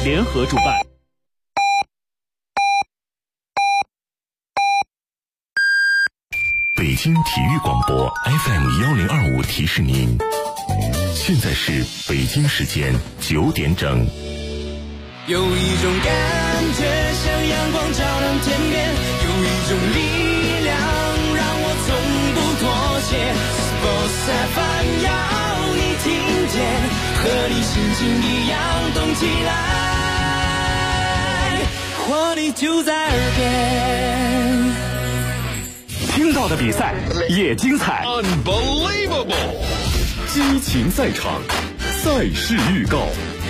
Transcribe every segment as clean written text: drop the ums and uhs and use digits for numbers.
联合主办。 北京体育广播 FM1025 提示您，现在是北京时间9点整。 有一种感觉像阳光照亮天边，有一种力量让我从不妥协。Sports FM 要你听见，和你心情一样动起来，活力就在耳边。 听到的比赛也精彩 Unbelievable， 激情赛场，赛事预告。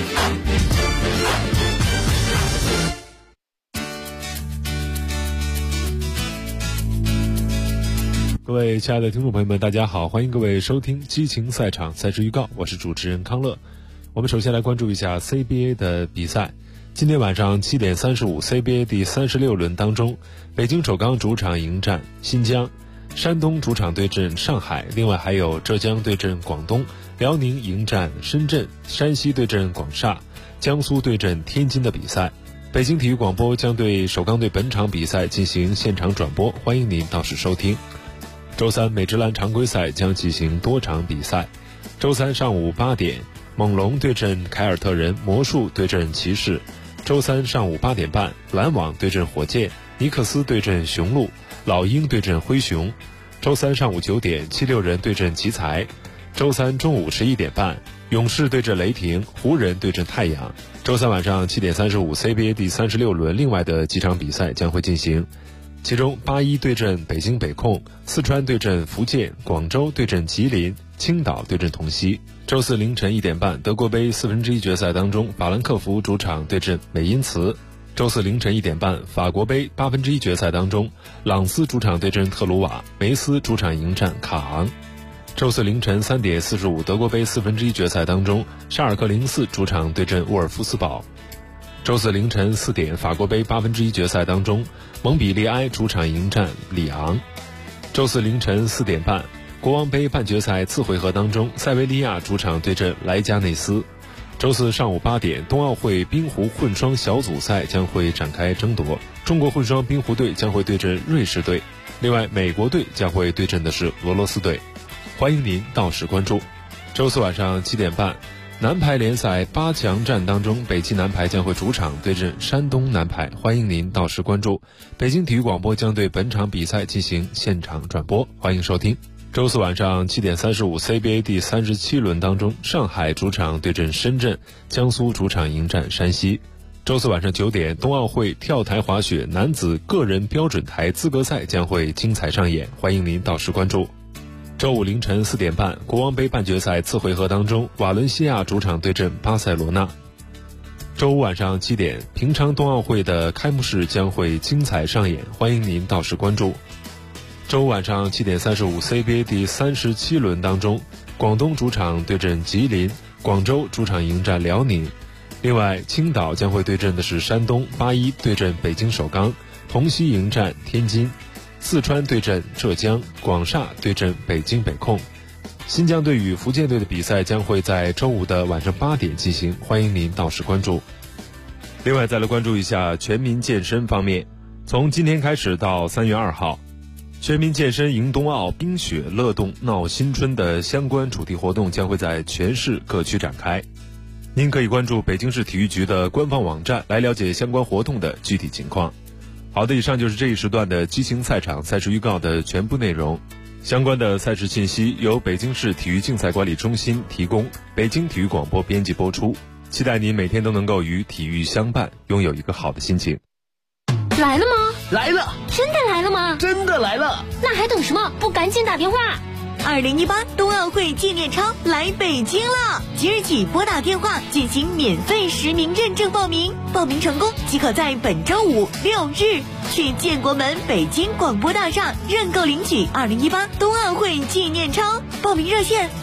各位亲爱的听众朋友们，大家好，欢迎各位收听激情赛场赛事预告，我是主持人康乐。我们首先来关注一下 CBA 的比赛。今天晚上7点35 CBA 第36轮当中，北京首钢主场迎战新疆，山东主场对阵上海，另外还有浙江对阵广东，辽宁迎战深圳，山西对阵广厦，江苏对阵天津的比赛。北京体育广播将对首钢队本场比赛进行现场转播，欢迎您到时收听。周三美职篮常规赛将进行多场比赛。周三上午8点，猛龙对阵凯尔特人，魔术对阵骑士。周三上午8点半，篮网对阵火箭，尼克斯对阵雄鹿，老鹰对阵灰熊。周三上午9点，76人对阵奇才。周三中午11点半，勇士对阵雷霆，湖人对阵太阳。周三晚上7点35 CBA 第36轮另外的几场比赛将会进行，其中81对阵北京北控，四川对阵福建，广州对阵吉林，青岛对阵同曦。周四凌晨1点半，德国杯1/4决赛当中，法兰克福主场对阵美因茨。周四凌晨1点半，法国杯1/8决赛当中，朗斯主场对阵特鲁瓦，梅斯主场迎战卡昂。周四凌晨3点45，德国杯1/4决赛当中，沙尔克04主场对阵沃尔夫斯堡。周四凌晨4点，法国杯1/8决赛当中，蒙彼利埃主场迎战里昂。周四凌晨4点半，国王杯半决赛次回合当中，塞维利亚主场对阵莱加内斯。周四上午8点，冬奥会冰壶混双小组赛将会展开争夺，中国混双冰壶队将会对阵瑞士队，另外美国队将会对阵的是俄罗斯队，欢迎您到时关注。周四晚上7点半，男排联赛8强战当中，北汽男排将会主场对阵山东男排，欢迎您到时关注。北京体育广播将对本场比赛进行现场转播，欢迎收听。周四晚上7点35 CBA 第37轮当中，上海主场对阵深圳，江苏主场迎战山西。周四晚上9点，冬奥会跳台滑雪男子个人标准台资格赛将会精彩上演，欢迎您到时关注。周五凌晨4点半，国王杯半决赛次回合当中，瓦伦西亚主场对阵巴塞罗那。周五晚上7点，平昌冬奥会的开幕式将会精彩上演，欢迎您到时关注。周五晚上7点35 CBA 第37轮当中，广东主场对阵吉林，广州主场迎战辽宁。另外，青岛将会对阵的是山东，81对阵北京首钢，同曦迎战天津，四川对阵浙江，广厦对阵北京北控。新疆队与福建队的比赛将会在周五的晚上8点进行，欢迎您到时关注。另外再来关注一下全民健身方面，从今天开始到3月2号，全民健身迎冬奥，冰雪乐动闹新春的相关主题活动将会在全市各区展开。您可以关注北京市体育局的官方网站来了解相关活动的具体情况。好的，以上就是这一时段的激情赛场赛事预告的全部内容。相关的赛事信息由北京市体育竞赛管理中心提供，北京体育广播编辑播出。期待您每天都能够与体育相伴，拥有一个好的心情。 来了吗？ 来了！ 真的来了吗？ 真的来了！ 那还等什么？不赶紧打电话 ！2018冬奥会纪念钞来北京了！即日起拨打电话进行免费实名认证报名，报名成功即可在本周5、6日去建国门北京广播大厦认购领取2018冬奥会纪念钞。报名热线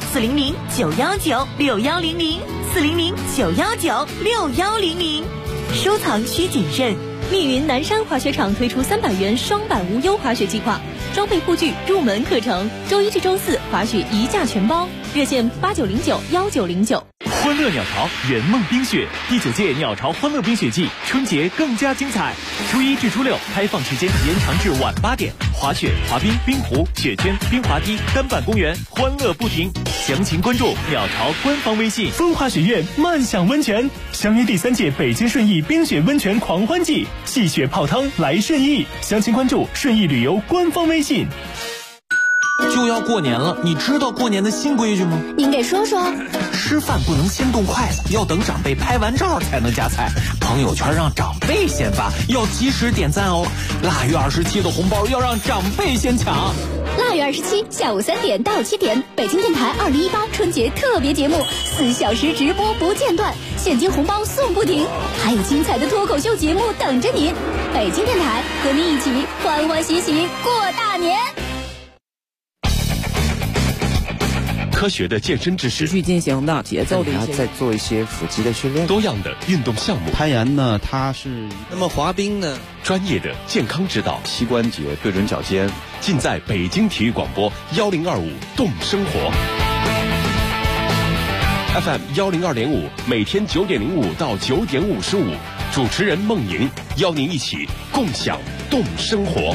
400-919-6100，400-919-6100。收藏需谨慎。 密云南山滑雪场推出300元双板无忧滑雪计划，装备护具入门课程，周一至周四滑雪一价全包。热线8909-1909。 欢乐鸟巢圆梦冰雪第9届鸟巢欢乐冰雪季，春节更加精彩。初1至初6开放时间延长至晚8点，滑雪、滑冰、冰壶、雪圈、冰滑梯、单板公园，欢乐不停。详情关注鸟巢官方微信。 风华雪苑慢享温泉，相约第3届北京顺义冰雪温泉狂欢季，戏雪泡汤来顺义。详情关注顺义旅游官方微信。 就要过年了，你知道过年的新规矩吗？ 您给说说。 吃饭不能先动筷子，要等长辈拍完照才能夹菜。朋友圈让长辈先发，要及时点赞哦。腊月27的红包要让长辈先抢。 腊月27下午3点到7点，北京电台2018春节特别节目，4小时直播不间断，现金红包送不停，还有精彩的脱口秀节目等着您。北京电台和您一起欢欢喜喜过大年。 科学的健身知识， 持续进行的节奏的一些， 再做一些腹肌的训练， 多样的运动项目， 攀岩呢，它是那么滑冰呢， 专业的健康指导， 膝关节对准脚尖， 尽在北京体育广播1025动生活 FM 102.5，每天9点05到9点55，主持人孟莹邀您一起共享动生活。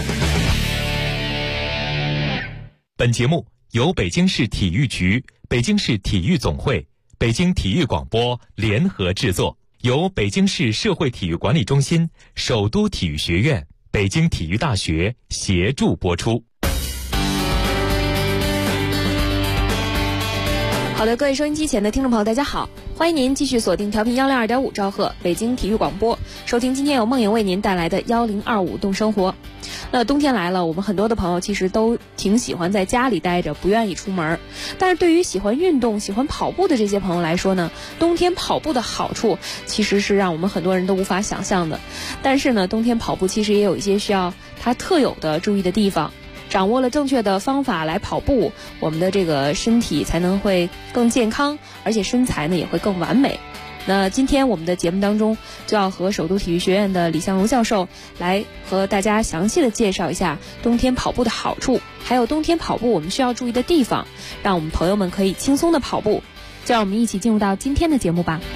本节目由北京市体育局、北京市体育总会、北京体育广播联合制作，由北京市社会体育管理中心、首都体育学院、北京体育大学协助播出。 好的，各位收音机前的听众朋友，大家好，欢迎您继续锁定调频102.5兆赫北京体育广播，收听今天由梦莹为您带来的1025动生活。那冬天来了，我们很多的朋友其实都挺喜欢在家里待着，不愿意出门。但是对于喜欢运动、喜欢跑步的这些朋友来说呢，冬天跑步的好处其实是让我们很多人都无法想象的。但是呢，冬天跑步其实也有一些需要它特有的注意的地方。掌握了正确的方法来跑步，我们的这个身体才能会更健康，而且身材呢也会更完美。那今天我们的节目当中就要和首都体育学院的李相如教授来和大家详细的介绍一下冬天跑步的好处，还有冬天跑步我们需要注意的地方，让我们朋友们可以轻松的跑步。就让我们一起进入到今天的节目吧。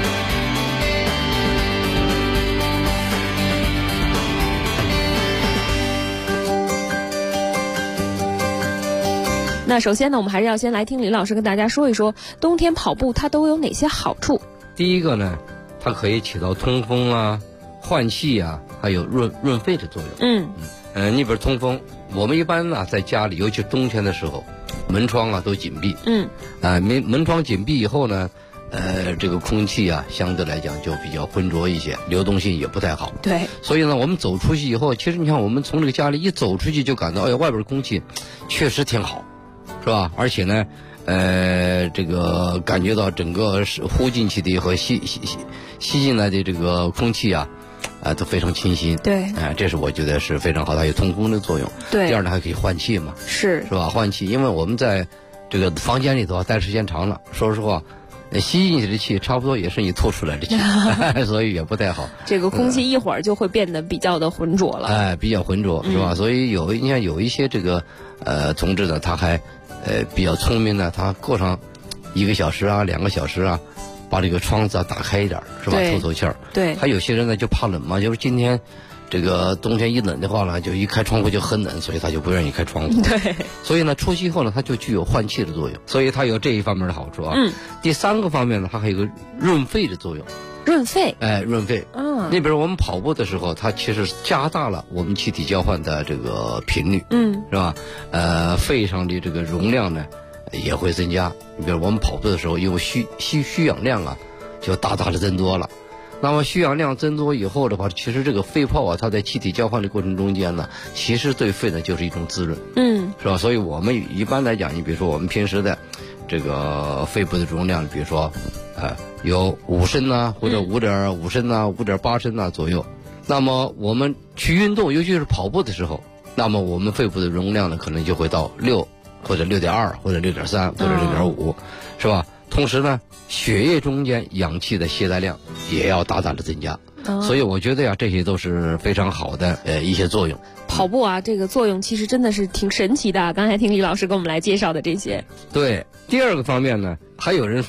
那首先呢，我们还是要先来听李老师跟大家说一说冬天跑步它都有哪些好处。 第一个呢，它可以起到通风啊、换气啊，还有润肺的作用。你比如通风，我们一般呢在家里，尤其冬天的时候，门窗啊都紧闭。门窗紧闭以后呢，这个空气啊相对来讲就比较浑浊一些，流动性也不太好。 对。 所以呢，我们走出去以后，其实你看我们从这个家里一走出去就感到，哎呀，外边空气确实挺好。是吧？而且呢，这个感觉到整个呼进去的和吸进来的这个空气啊，都非常清新。 对。 这是我觉得是非常好的，还有通风的作用。 对。 第二呢，还可以换气嘛。是吧？换气，因为我们在这个房间里头待时间长了，说实话，吸进去的气差不多也是你吐出来的气，所以也不太好。 这个空气一会儿就会变得比较的浑浊了。 比较浑浊，是吧？所以你看有一些这个同志呢，他还比较聪明呢，他过上1个小时啊、2个小时啊，把这个窗子打开一点，是吧？透气儿。对。还有些人呢就怕冷嘛，就是今天这个冬天一冷的话呢，就一开窗户就很冷，所以他就不愿意开窗户。对。所以呢，出去以后呢，它就具有换气的作用，所以它有这一方面的好处啊。第3个方面呢，它还有一个润肺的作用。 润肺。 润肺。你比如我们跑步的时候，它其实加大了我们气体交换的这个频率。是吧？肺上的这个容量呢也会增加。你比如我们跑步的时候，因为需氧量啊就大大的增多了。那么需氧量增多以后的话，其实这个肺泡啊，它在气体交换的过程中间呢，其实对肺呢就是一种滋润。是吧？所以我们一般来讲，你比如说我们平时的这个肺部的容量，比如说有5升啊，或者5.5升啊、5.8升啊左右。那么我们去运动，尤其是跑步的时候，那么我们肺部的容量呢，可能就会到6或者6.2或者6.3或者6.5，是吧？同时呢，血液中间氧气的携带量也要大大的增加。所以我觉得呀，这些都是非常好的一些作用。 跑步啊，这个作用其实真的是挺神奇的。刚才听李老师给我们来介绍的这些。 对。第2个方面呢，还有人说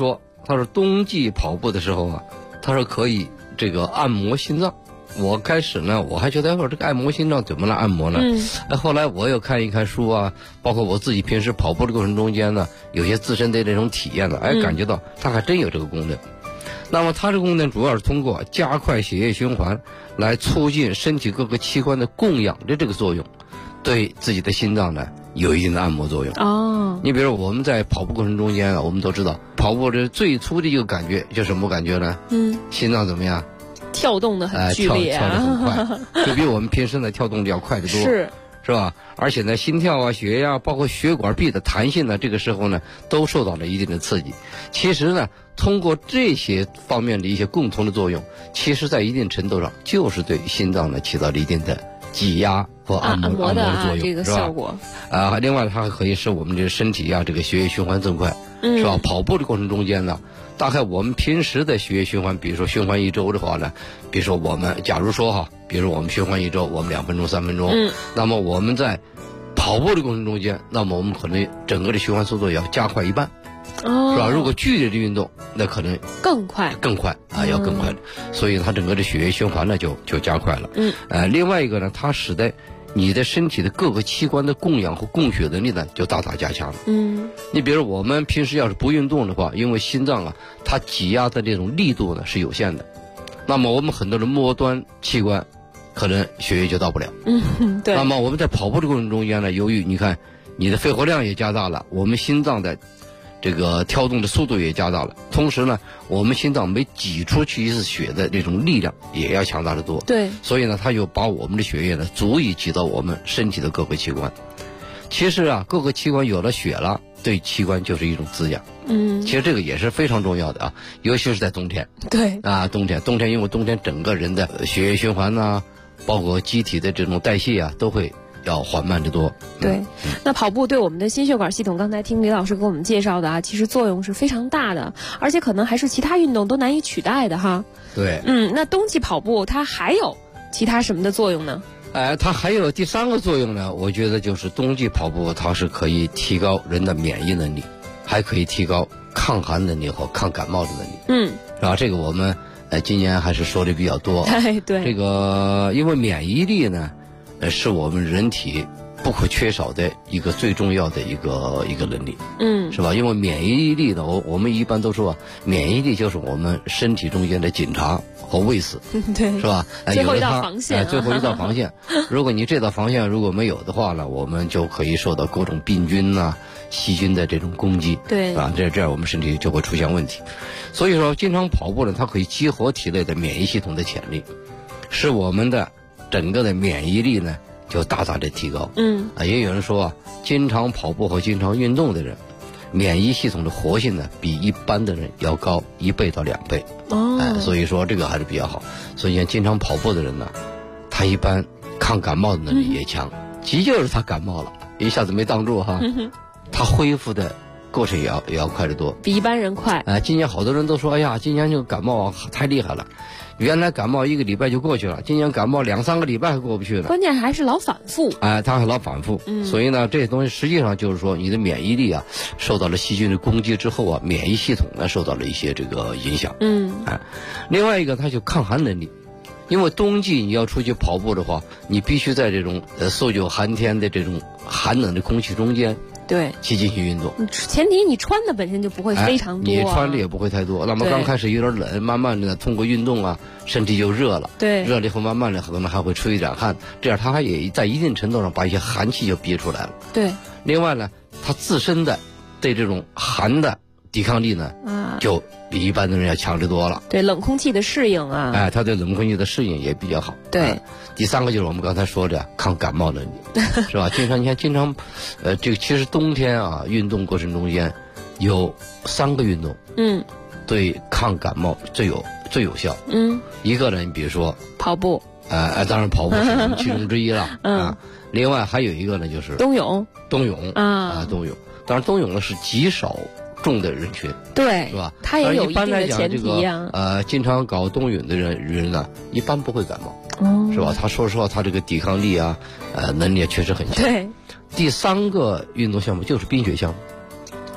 他说冬季跑步的时候啊，他说可以这个按摩心脏。我开始呢，我还觉得这个按摩心脏怎么来按摩呢？后来我又看一看书啊，包括我自己平时跑步的过程中间呢，有些自身的这种体验呢，感觉到它还真有这个功能。那么它这个功能主要是通过加快血液循环，来促进身体各个器官的供氧的这个作用，对自己的心脏呢有一定的按摩作用。哦，你比如我们在跑步过程中间啊，我们都知道跑步这最初的一个感觉就什么感觉呢？心脏怎么样？ 跳动的很剧烈， 跳得很快，就比我们平时的跳动的要快得多，是吧？而且呢，心跳啊、血压，包括血管壁的弹性呢，这个时候呢，都受到了一定的刺激。其实呢，通过这些方面的一些共同的作用，其实在一定程度上就是对心脏呢起到了一定的挤压和按摩的作用， 这个效果。 另外它还可以使我们这个身体啊，这个血液循环更快，是吧？跑步的过程中间呢，大概我们平时的血液循环，比如说循环一周的话呢，比如说我们假如说哈，比如说我们循环一周，我们2分钟、3分钟，那么我们在跑步的过程中间，那么我们可能整个的循环速度要加快一半，是吧？如果剧烈的运动，那可能更快啊，要更快的，所以它整个的血液循环呢就加快了。另外一个呢，它使得你的身体的各个器官的供氧和供血能力呢就大大加强了。你比如我们平时要是不运动的话，因为心脏啊它挤压的这种力度呢是有限的，那么我们很多的末端器官可能血液就到不了。 对。 那么我们在跑步的过程中间呢，由于你看你的肺活量也加大了，我们心脏的这个跳动的速度也加大了，同时呢，我们心脏每挤出去一次血的这种力量也要强大得多。 对， 所以呢，它就把我们的血液呢，足以挤到我们身体的各个器官。其实啊，各个器官有了血了，对器官就是一种滋养。其实这个也是非常重要的啊，尤其是在冬天。 对啊，冬天，因为冬天整个人的血液循环呐，包括机体的这种代谢啊，都会要缓慢得多。 对，那跑步对我们的心血管系统，刚才听李老师给我们介绍的啊，其实作用是非常大的，而且可能还是其他运动都难以取代的哈。 对， 那冬季跑步它还有其他什么的作用呢？ 它还有第3个作用呢，我觉得就是冬季跑步它是可以提高人的免疫能力，还可以提高抗寒能力和抗感冒的能力。是吧？这个我们今年还是说的比较多。 对， 这个因为免疫力呢，是我们人体不可缺少的一个最重要的一个能力。是吧？因为免疫力呢，我们一般都说免疫力就是我们身体中间的警察和卫士。 对， 是吧？ 最后一道防线。 最后一道防线。如果你这道防线如果没有的话呢，我们就可以受到各种病菌呐、细菌的这种攻击。 对， 啊，这样我们身体就会出现问题。所以说，经常跑步呢，它可以激活体内的免疫系统的潜力，使我们的整个的免疫力呢就大大的提高。也有人说啊，经常跑步和经常运动的人，免疫系统的活性呢比一般的人要高1倍到2倍。所以说这个还是比较好。所以像经常跑步的人呢，他一般抗感冒的能力也强。急就是他感冒了，一下子没挡住哈，他恢复的过程也要快得多， 比一般人快。 今年好多人都说，哎呀，今年这个感冒太厉害了。原来感冒1个礼拜就过去了，今年感冒2、3个礼拜还过不去了。 关键还是老反复。 它还老反复。所以呢，这些东西实际上就是说，你的免疫力啊，受到了细菌的攻击之后啊，免疫系统呢受到了一些这个影响。另外一个，它就抗寒能力。因为冬季你要出去跑步的话，你必须在这种受久寒天的这种寒冷的空气中间。 对， 去进行运动， 前提你穿的本身就不会非常多， 你穿的也不会太多。那么刚开始有点冷，慢慢的通过运动啊，身体就热了。 对， 热了以后慢慢的可能还会出一点汗，这样它也在一定程度上把一些寒气就憋出来了。 对， 另外呢，它自身的对这种寒的抵抗力呢，就比一般的人要强得多了。 对，冷空气的适应啊， 它对冷空气的适应也比较好。 对， 第3个就是我们刚才说的抗感冒能力，是吧？你看经常，这个其实冬天啊，运动过程中间有3个运动，对抗感冒最有效。一个呢，你比如说跑步， 当然跑步是其中之一了。另外还有一个呢，就是冬泳。 冬泳。当然冬泳呢是极少众的人群， 对， 是吧？ 它也有一定的前提啊。经常搞冬泳的人呢，一般不会感冒，是吧？他说实话，他这个抵抗力啊，能力确实很强。 对。 第3个运动项目就是冰雪项目。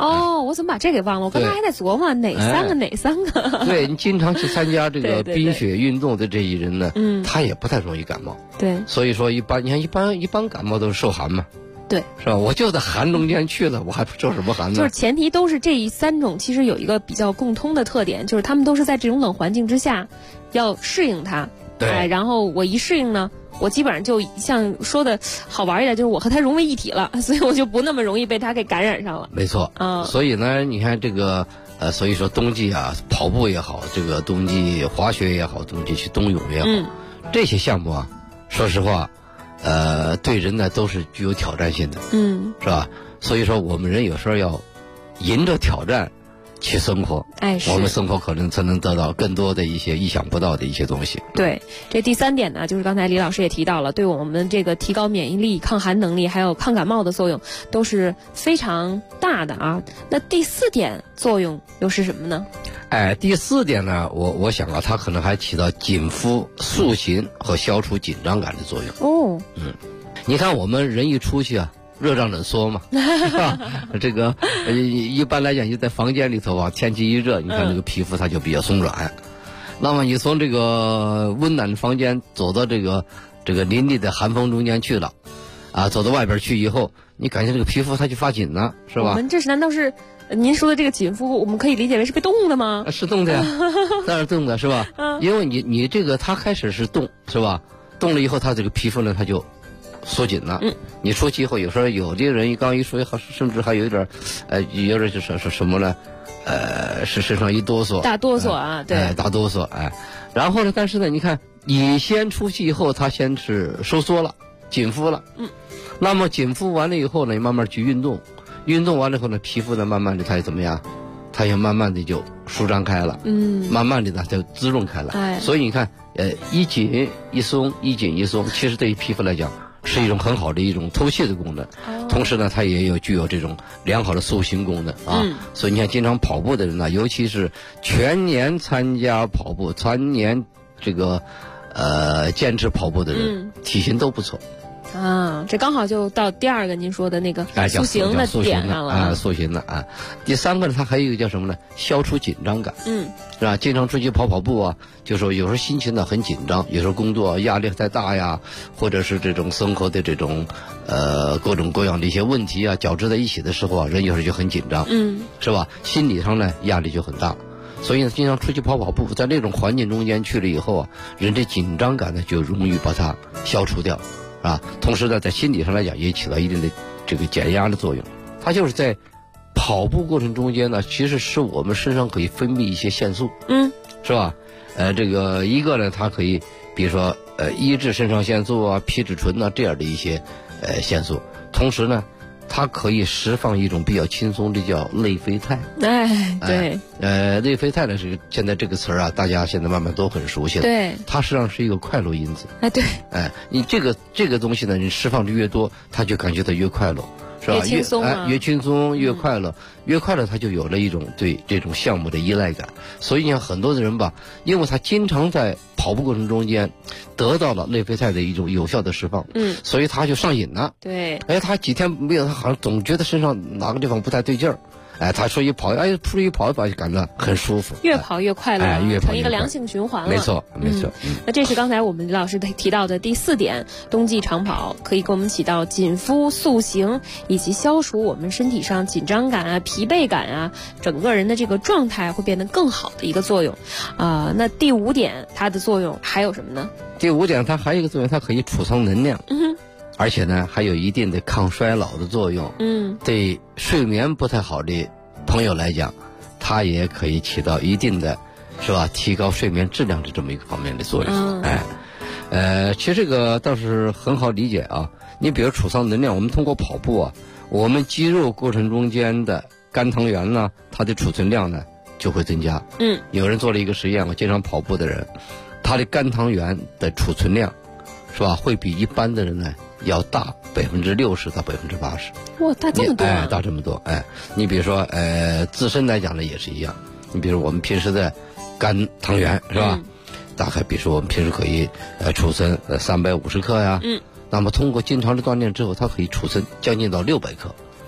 我怎么把这给忘了？我刚才还在琢磨哪三个。 对，你经常去参加这个对冰雪运动的这些人呢，他也不太容易感冒。 对， 所以说你看一般感冒都是受寒嘛。 对， 是吧？我就在寒中间去了，我还受什么寒呢？ 就是前提都是这三种，其实有一个比较共通的特点，就是他们都是在这种冷环境之下要适应它。 对， 然后我一适应呢，我基本上就像说的好玩一点，就是我和它融为一体了，所以我就不那么容易被它给感染上了。 没错，所以呢，你看这个所以说冬季啊，跑步也好，这个冬季滑雪也好，冬季去冬泳也好，这些项目啊，说实话，对人呢都是具有挑战性的，是吧？所以说我们人有时候要迎着挑战去生活，我们生活可能才能得到更多的一些意想不到的一些东西。 对，这第3点呢，就是刚才李老师也提到了，对我们这个提高免疫力、抗寒能力，还有抗感冒的作用都是非常大的啊。那第4点作用又是什么呢？ 第4点呢，我想啊，它可能还起到紧肤、塑形和消除紧张感的作用。你看我们人一出去啊，热胀冷缩嘛，是吧？这个一般来讲，就在房间里头啊，天气一热，你看这个皮肤它就比较松软。那么你从这个温暖的房间走到这个凛冽的寒风中间去了，走到外边去以后，你感觉这个皮肤它就发紧了，是吧？ 我们这是难道是您说的这个紧肤，我们可以理解为是被冻的吗？ 是冻的呀，当然冻的是吧？因为你这个它开始是冻，是吧？冻了以后，它这个皮肤呢，它就缩紧了。你出去以后，有时候有的人刚一说，甚至还有一点，有点就是什么呢？是身上一哆嗦， 大哆嗦啊，对， 大哆嗦，然后呢，但是呢，你看你先出去以后，它先是收缩了，紧肤了，那么紧肤完了以后呢，你慢慢去运动，运动完了以后呢，皮肤呢慢慢的它也怎么样？它也慢慢的就舒张开了，慢慢的呢就滋润开了。所以你看，一紧一松，一紧一松，其实对于皮肤来讲是一种很好的一种透气的功能，同时呢，它也具有这种良好的塑形功能啊。所以你看，经常跑步的人呢，尤其是全年参加跑步、全年这个坚持跑步的人，体型都不错。 这刚好就到第2个您说的那个塑形的点上了。 塑形的啊。第3个呢，它还有一个叫什么呢？消除紧张感。是吧？经常出去跑步啊，就说有时候心情呢很紧张，有时候工作压力太大呀，或者是这种生活的这种各种各样的一些问题啊交织在一起的时候啊，人有时候就很紧张，是吧？心理上呢压力就很大。所以呢，经常出去跑步，在那种环境中间去了以后啊，人的紧张感呢就容易把它消除掉。同时呢，在心理上来讲也起到一定的这个减压的作用。它就是在跑步过程中间呢，其实是我们身上可以分泌一些腺素，是吧？这个一个呢，它可以比如说抑制肾上腺素啊、皮质醇啊这样的一些腺素，同时呢，它可以释放一种比较轻松的叫内啡肽。 对， 内啡肽呢是现在这个词儿啊，大家现在慢慢都很熟悉了。 对， 它实际上是一个快乐因子。 对， 你这个东西呢，你释放的越多，它就感觉到越快乐，是吧？ 越轻松越轻松越快乐，越快乐，它就有了一种对这种项目的依赖感。所以你看很多的人吧，因为他经常在跑步过程中间得到了内啡肽的一种有效的释放，所以他就上瘾了。 对， 他几天没有，他好像总觉得身上哪个地方不太对劲儿。他说一跑，出去跑一跑就感到很舒服， 越跑越快乐， 越跑越成一个良性循环了。 没错。 那这是刚才我们李老师提到的第4点，冬季长跑可以给我们起到紧肤、塑形以及消除我们身体上紧张感啊、疲惫感啊，整个人的这个状态会变得更好的一个作用。那第5点它的作用还有什么呢？ 第5点它还有一个作用，它可以储藏能量。而且呢，还有一定的抗衰老的作用。对睡眠不太好的朋友来讲，它也可以起到一定的，是吧？提高睡眠质量的这么一个方面的作用。其实这个倒是很好理解啊。你比如储藏能量，我们通过跑步啊，我们肌肉过程中间的肝糖原呢，它的储存量呢就会增加。有人做了一个实验，我经常跑步的人，他的肝糖原的储存量，是吧？会比一般的人呢要大60%到80%。 哇，大这么多！ 大这么多。你比如说，自身来讲呢也是一样。你比如我们平时的肝糖原是吧？大概比如说我们平时可以储存350克呀。那么通过经常的锻炼之后，它可以储存将近到600克。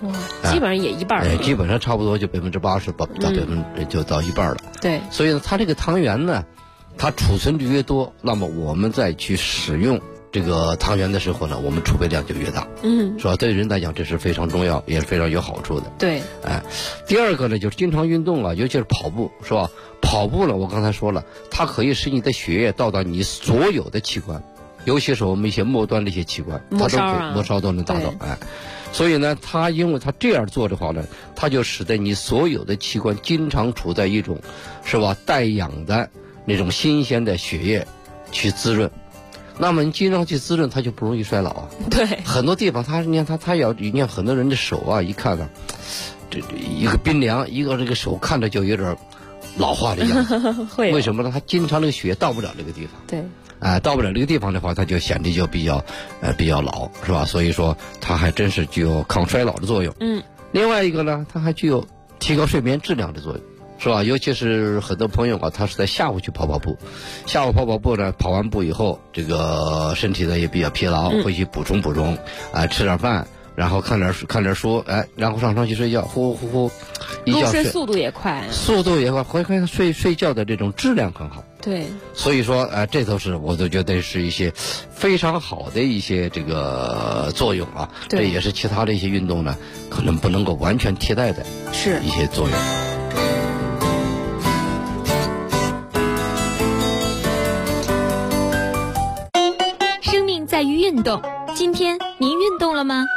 基本上也一半。 基本上差不多就80%到就到一半了。 对， 所以呢，它这个汤圆呢，它储存率越多，那么我们再去使用这个汤圆的时候呢，我们储备量就越大，是吧？对人来讲，这是非常重要，也是非常有好处的。 对， 第二个呢，就是经常运动啊，尤其是跑步，是吧？跑步呢，我刚才说了，它可以使你的血液到达你所有的器官，尤其是我们一些末端的一些器官，它都可以末梢都能达到，所以呢，因为它这样做的话呢，它就使得你所有的器官经常处在一种，是吧？带氧的那种新鲜的血液去滋润。那么你经常去滋润，它就不容易衰老啊。 对，很多地方你看很多人的手啊，一看呢，这一个冰凉，一个这个手看着就有点老化的样子。 会为什么呢？它经常那个血到不了这个地方。 对。 到不了这个地方的话，它就显得就比较老，是吧？所以说它还真是具有抗衰老的作用。另外一个呢，它还具有提高睡眠质量的作用。是吧？尤其是很多朋友啊，他是在下午去跑步，下午跑步呢，跑完步以后，这个身体呢也比较疲劳，会去补充，吃点饭，然后看点书，然后上床去睡觉，呼，一觉睡， 速度也快， 回看睡觉的这种质量很好。 对， 所以说这都是我都觉得是一些非常好的一些这个作用啊。这也是其他的一些运动呢，可能不能够完全替代的一些作用。 在于运动，今天您运动了吗？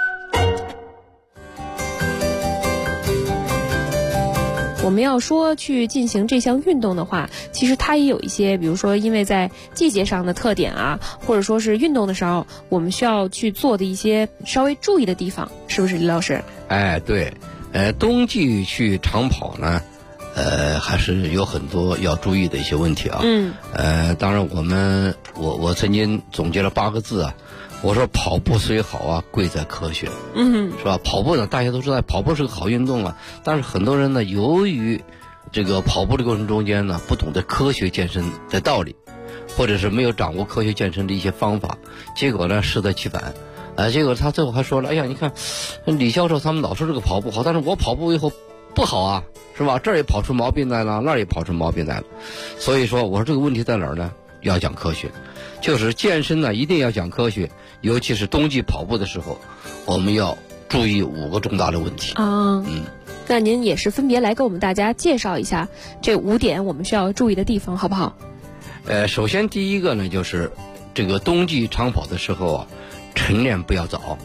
我们要说去进行这项运动的话，其实它也有一些，比如说因为在季节上的特点啊，或者说是运动的时候，我们需要去做的一些稍微注意的地方，是不是李老师？ 对，冬季去长跑呢，还是有很多要注意的一些问题啊。当然我曾经总结了8个字啊，我说跑步虽好啊，贵在科学。是吧？跑步呢，大家都知道，跑步是个好运动啊，但是很多人呢，由于这个跑步的过程中间呢，不懂得科学健身的道理，或者是没有掌握科学健身的一些方法，结果呢适得其反。结果他最后还说了，哎呀，你看李教授他们老说这个跑步好，但是我跑步以后不好啊，是吧？这儿也跑出毛病来了，那儿也跑出毛病来了。所以说，我说这个问题在哪儿呢？要讲科学，就是健身呢一定要讲科学，尤其是冬季跑步的时候，我们要注意5个重大的问题。 那您也是分别来给我们大家介绍一下这5点我们需要注意的地方，好不好？ 首先第一个呢，就是这个冬季长跑的时候啊，晨练不要早。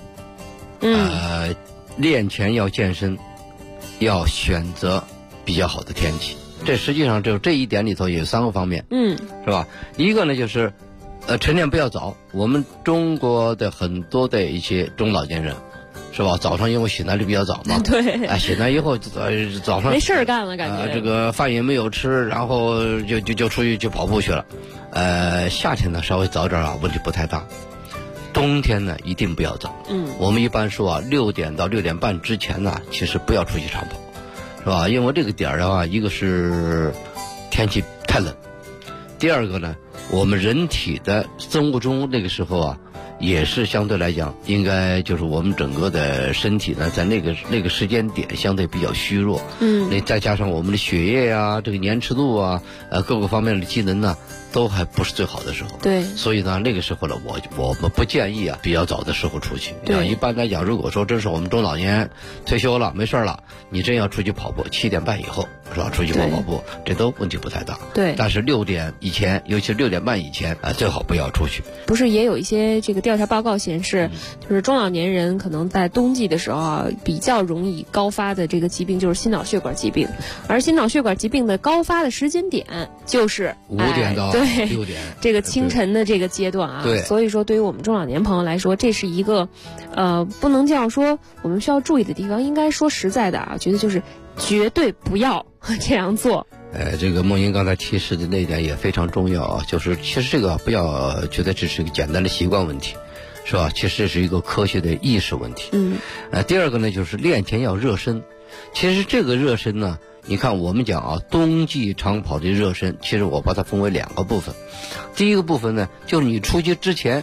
练前要健身，要选择比较好的天气。这实际上就这一点里头有3个方面，是吧？一个呢就是晨练不要早。我们中国的很多的一些中老年人，是吧？早上因为醒来的比较早嘛， 对， 醒来以后早上没事干了，感觉这个饭也没有吃，然后就出去跑步去了。夏天呢稍微早点啊，问题不太大。冬天呢一定不要早。我们一般说啊，6点到6点半之前呢，其实不要出去长跑，是吧？因为这个点儿的话，一个是天气太冷，第二个呢，我们人体的生物钟那个时候啊，也是相对来讲，应该就是我们整个的身体呢，在那个时间点相对比较虚弱。那再加上我们的血液呀、这个粘稠度啊，各个方面的机能呢，都还不是最好的时候。 对， 所以呢，那个时候呢，我们不建议啊，比较早的时候出去。 对， 一般来讲，如果说真是我们中老年退休了没事了，你真要出去跑步，7点半以后是吧？出去跑步，这都问题不太大。 对， 但是6点以前，尤其是6点半以前最好不要出去。 不是也有一些这个调查报告显示，就是中老年人可能在冬季的时候啊，比较容易高发的这个疾病就是心脑血管疾病，而心脑血管疾病的高发的时间点就是 5点到6点， 这个清晨的这个阶段啊。 对， 所以说对于我们中老年朋友来说，这是一个不能这样说，我们需要注意的地方。应该说实在的啊，觉得就是绝对不要这样做。 这个梦莹刚才提示的那一点也非常重要啊，就是其实这个不要觉得只是一个简单的习惯问题，是吧？其实这是一个科学的意识问题。第二个呢，就是练前要热身。其实这个热身呢，你看我们讲啊，冬季长跑的热身，其实我把它分为2个部分。第一个部分呢，就是你出去之前，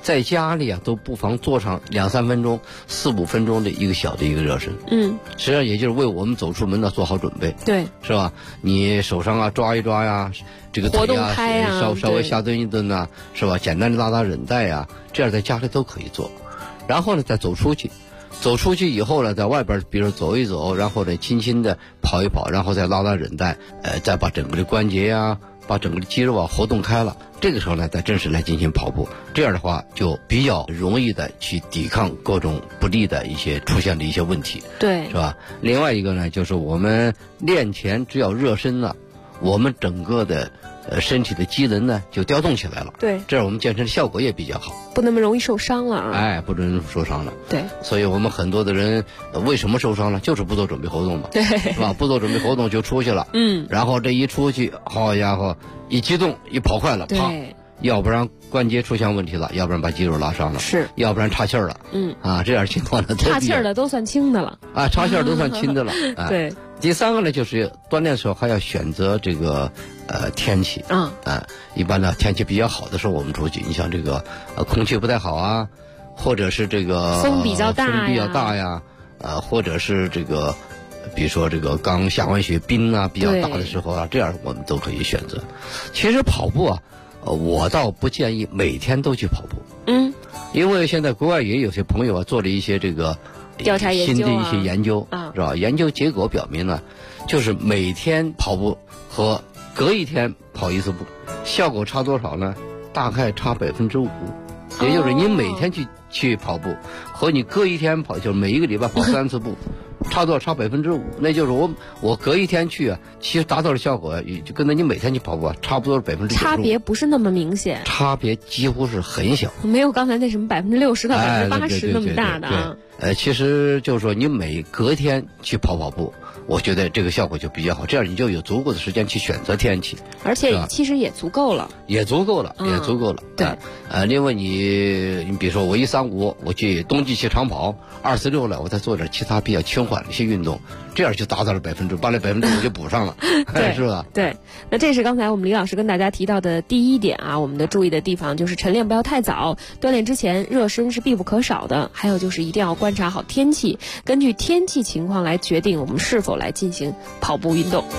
在家里啊都不妨做上2-3分钟、4-5分钟的一个小的一个热身。实际上也就是为我们走出门呢做好准备。 对， 是吧？你手上啊抓一抓呀，这个腿啊稍微下蹲一蹲啊，是吧？简单的拉拉韧带呀，这样在家里都可以做。然后呢，再走出去。走出去以后呢，在外边比如走一走，然后呢轻轻的跑一跑，然后再拉拉韧带，再把整个的关节呀，把整个的肌肉啊活动开了。这个时候呢，再正式来进行跑步。这样的话，就比较容易的去抵抗各种不利的一些出现的一些问题。 对， 是吧？另外一个呢，就是我们练前只要热身了，我们整个的身体的机能呢就调动起来了。 对， 这样我们健身的效果也比较好， 不那么容易受伤了啊。 不容易受伤了。 对， 所以我们很多的人为什么受伤了，就是不做准备活动嘛。 对， 是吧？不做准备活动就出去了。然后这一出去，好家伙，一激动一跑快了，啪，要不然关节出现问题了，要不然把肌肉拉伤了， 是， 要不然岔气儿了。这样情况呢， 岔气儿的都算轻的了。 岔气儿都算轻的了。 对。 第三个呢，就是锻炼的时候还要选择这个天气。一般呢天气比较好的时候我们出去，你像这个空气不太好啊，或者是这个风比较大呀，或者是这个比如说这个刚下完雪冰啊比较大的时候啊，这样我们都可以选择。其实跑步啊，我倒不建议每天都去跑步。因为现在国外也有些朋友啊做了一些这个调查研究新的一些研究，是吧？研究结果表明呢，就是每天跑步和隔一天跑一次步，效果差多少呢？大概差5%。也就是你每天去跑步和你隔一天跑，就是每一个礼拜跑3次步，差多少？差5%。那就是我隔一天去啊，其实达到的效果就跟你每天去跑步啊，差不多是95%。 差别不是那么明显， 差别几乎是很小， 没有刚才那什么60%到80%那么大的啊。 其实就是说你每隔天去跑步，我觉得这个效果就比较好，这样你就有足够的时间去选择天气， 而且其实也足够了， 也足够了。 对， 另外你比如说我1、3、5我去冬季去长跑，2、4、6了我再做点其他比较轻缓的一些运动，这样就达到了5%，把那5%就补上了，是吧？ 对，那这是刚才我们李老师跟大家提到的第一点啊，我们的注意的地方就是晨练不要太早，锻炼之前热身是必不可少的，还有就是一定要观察好天气，根据天气情况来决定我们是否来进行跑步运动。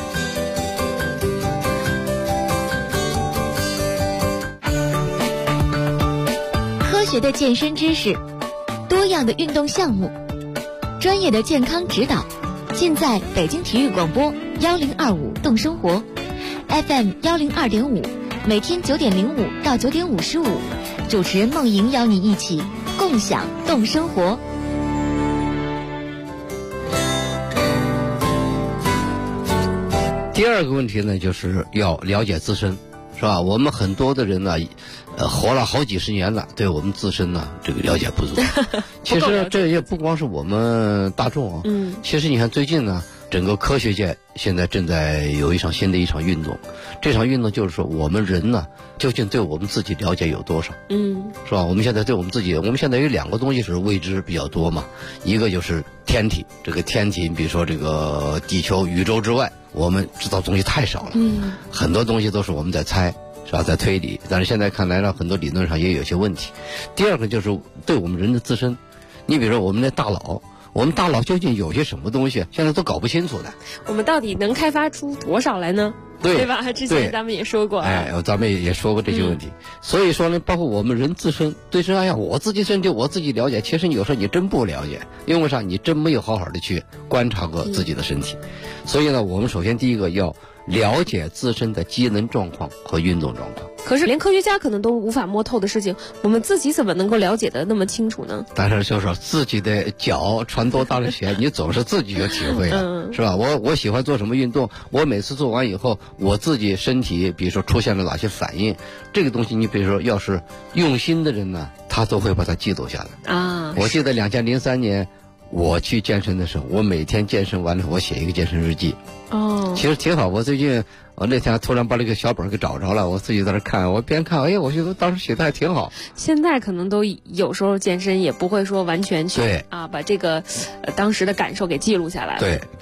科学的健身知识，多样的运动项目，专业的健康指导，尽在北京体育广播1025动生活 FM 102.5，每天9点05到9点55，主持人梦莹邀你一起共享动生活。 第二个问题呢，就是要了解自身，是吧？我们很多的人呢，活了好几十年了，对我们自身呢这个了解不足。其实这也不光是我们大众啊，其实你看最近呢，整个科学界现在正在有一场新的一场运动，这场运动就是说我们人呢究竟对我们自己了解有多少？是吧？我们现在对我们自己，我们现在有2个东西是未知比较多嘛，一个就是天体，这个天体，比如说这个地球、宇宙之外，我们知道东西太少了，很多东西都是我们在猜，是吧？在推理，但是现在看来呢，很多理论上也有些问题。第二个就是对我们人的自身，你比如说我们的大脑。我们大脑究竟有些什么东西，现在都搞不清楚的。 我们到底能开发出多少来呢？对吧？之前咱们也说过， 咱们也说过这些问题。所以说呢，包括我们人自身，对身，我自己身体我自己了解，其实有时候你真不了解，因为啥？你真没有好好的去观察过自己的身体。所以呢，我们首先第一个要了解自身的机能状况和运动状况。 可是连科学家可能都无法摸透的事情，我们自己怎么能够了解的那么清楚呢？ 但是就是说自己的脚穿多大的鞋，你总是自己有体会的，是吧？我喜欢做什么运动，我每次做完以后，我自己身体比如说出现了哪些反应，这个东西你比如说要是用心的人呢，他都会把它记录下来啊。我记得2003年我去健身的时候，我每天健身完了我写一个健身日记。其实挺好。我最近那天突然把那个小本给找着了，我自己在那看，我边看，我觉得当时写的还挺好。 现在可能都有时候健身也不会说完全去把这个当时的感受给记录下来了。 对，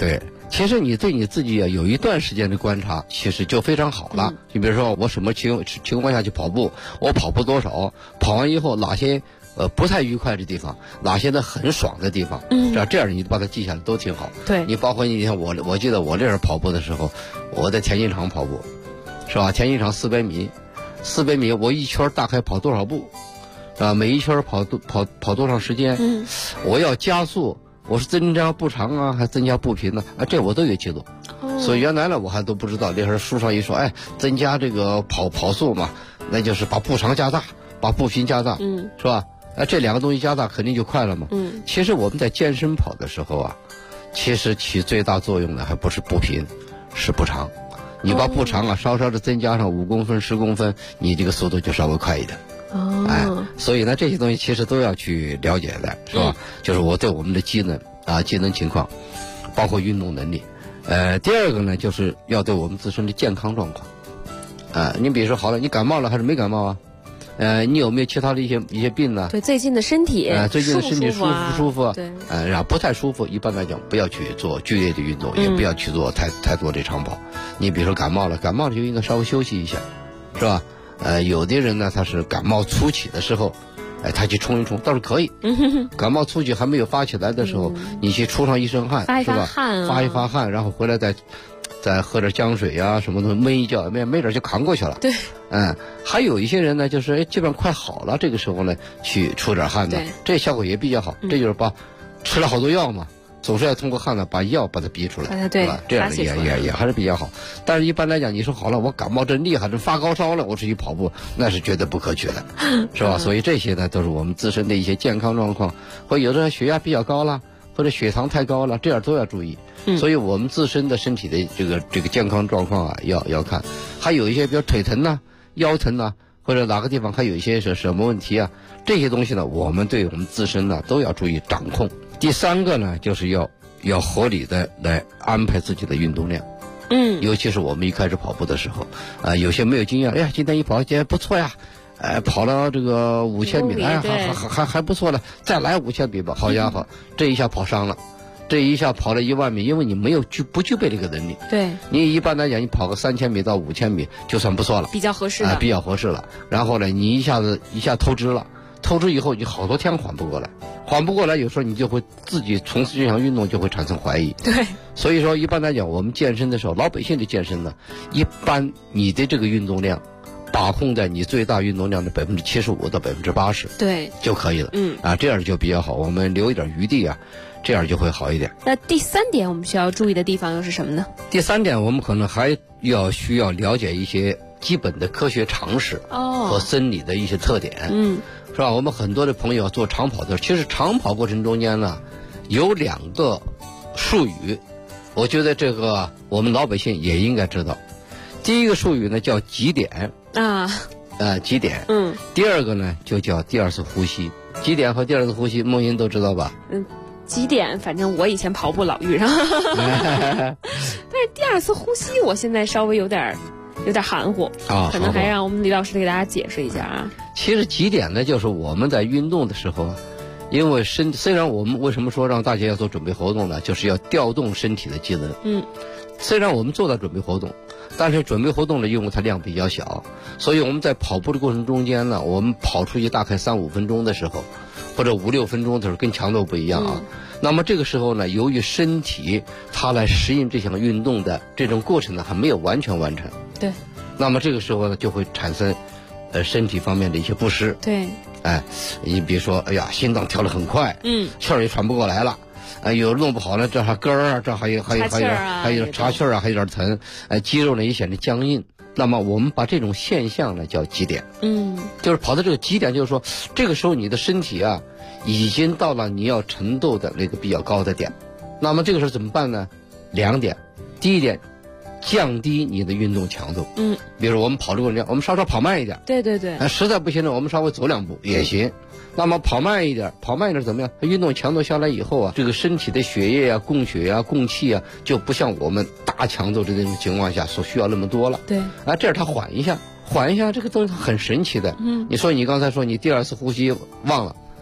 其实你对你自己啊有一段时间的观察，其实就非常好了。你比如说我什么情况下去跑步，我跑步多少，跑完以后哪些不太愉快的地方，哪些呢很爽的地方，这样你把它记下来都挺好。 对， 你包括你像我记得我这人跑步的时候，我在田径场跑步，是吧？田径场400米，我一圈大概跑多少步？每一圈跑多长时间？我要加速，我是增加步长啊，还增加步频呢？这我都有记录。所以原来呢我还都不知道，那会儿书上一说，增加这个跑速嘛，那就是把步长加大，把步频加大，是吧？这两个东西加大肯定就快了嘛。其实我们在健身跑的时候啊，其实起最大作用的还不是步频，是步长。你把步长啊稍稍的增加上5公分、10公分，你这个速度就稍微快一点。所以呢这些东西其实都要去了解的，是吧？就是我对我们的机能情况，包括运动能力。第二个呢就是要对我们自身的健康状况。你比如说好了，你感冒了还是没感冒啊？你有没有其他的一些病呢？ 对，最近的身体舒不舒服？对，然后不太舒服，一般来讲不要去做剧烈的运动，也不要去做太多的长跑。你比如说感冒了就应该稍微休息一下，是吧？有的人呢他是感冒初期的时候，他去冲一冲倒是可以。感冒初期还没有发起来的时候，你去出上一身汗，是吧？发一发汗，然后回来再喝点姜水啊什么的，闷一觉，没点就扛过去了。 对， 还有一些人呢，就是基本上快好了，这个时候呢去出点汗呢，这效果也比较好。这就是把吃了好多药嘛，总是要通过汗呢把药把它逼出来，对吧？这样的也还是比较好。但是一般来讲，你说好了，我感冒真厉害，这发高烧了，我出去跑步，那是绝对不可取的，是吧？所以这些呢都是我们自身的一些健康状况，或有的人血压比较高了，或者血糖太高了，这样都要注意。所以我们自身的身体的这个健康状况啊要看。还有一些比如腿疼啊、腰疼啊，或者哪个地方还有一些是什么问题啊，这些东西呢我们对我们自身呢都要注意掌控。第三个呢就是要合理的来安排自己的运动量。尤其是我们一开始跑步的时候，有些没有经验，今天一跑不错呀，跑了这个5000米，还不错了，再来5000米吧。好家伙，这一下跑伤了。这一下跑了10000米，因为你不具备这个能力。对，你一般来讲，你跑个3000米到5000米就算不错了，比较合适了。然后呢，你一下透支了，透支以后你好多天缓不过来，有时候你就会自己从事这项运动就会产生怀疑。对，所以说一般来讲，我们健身的时候，老百姓的健身呢，一般你的这个运动量把控在你最大运动量的75%到80%，对就可以了。这样就比较好，我们留一点余地啊。这样就会好一点。那第3点我们需要注意的地方又是什么呢？第3点我们可能还需要了解一些基本的科学常识和生理的一些特点，是吧？我们很多的朋友做长跑的，其实长跑过程中间呢有2个术语，我觉得这个我们老百姓也应该知道。第一个术语呢叫极点极点，第二个呢就叫第2次呼吸。极点和第2次呼吸，梦莹都知道吧？极点，反正我以前跑步老遇上，但是第2次呼吸，我现在稍微有点含糊可能还让我们李老师给大家解释一下啊。其实极点呢，就是我们在运动的时候，因为虽然我们为什么说让大家要做准备活动呢，就是要调动身体的机能。虽然我们做到准备活动，但是准备活动的因为它量比较小，所以我们在跑步的过程中间呢，我们跑出去大概3-5分钟的时候，或者5-6分钟的时候，跟强度不一样啊。那么这个时候呢，由于身体它来适应这项运动的这种过程呢，还没有完全完成。对。那么这个时候呢，就会产生身体方面的一些不适。对。你比如说，心脏跳得很快，气儿也喘不过来了。有弄不好呢，这还根儿啊，这还有插气儿啊，还有点疼，肌肉呢也显得僵硬。那么我们把这种现象呢叫极点。就是跑到这个极点，就是说这个时候你的身体啊已经到了你要程度的那个比较高的点。那么这个时候怎么办呢？2点。第一点，降低你的运动强度。比如我们跑这个量，我们稍稍跑慢一点。对。实在不行呢，我们稍微走2步也行。那么跑慢一点怎么样？运动强度下来以后啊，这个身体的血液啊、供血啊、供气啊，就不像我们大强度的那种情况下所需要那么多了。对。这样它缓一下，这个东西很神奇的。你说你刚才说你第2次呼吸忘了，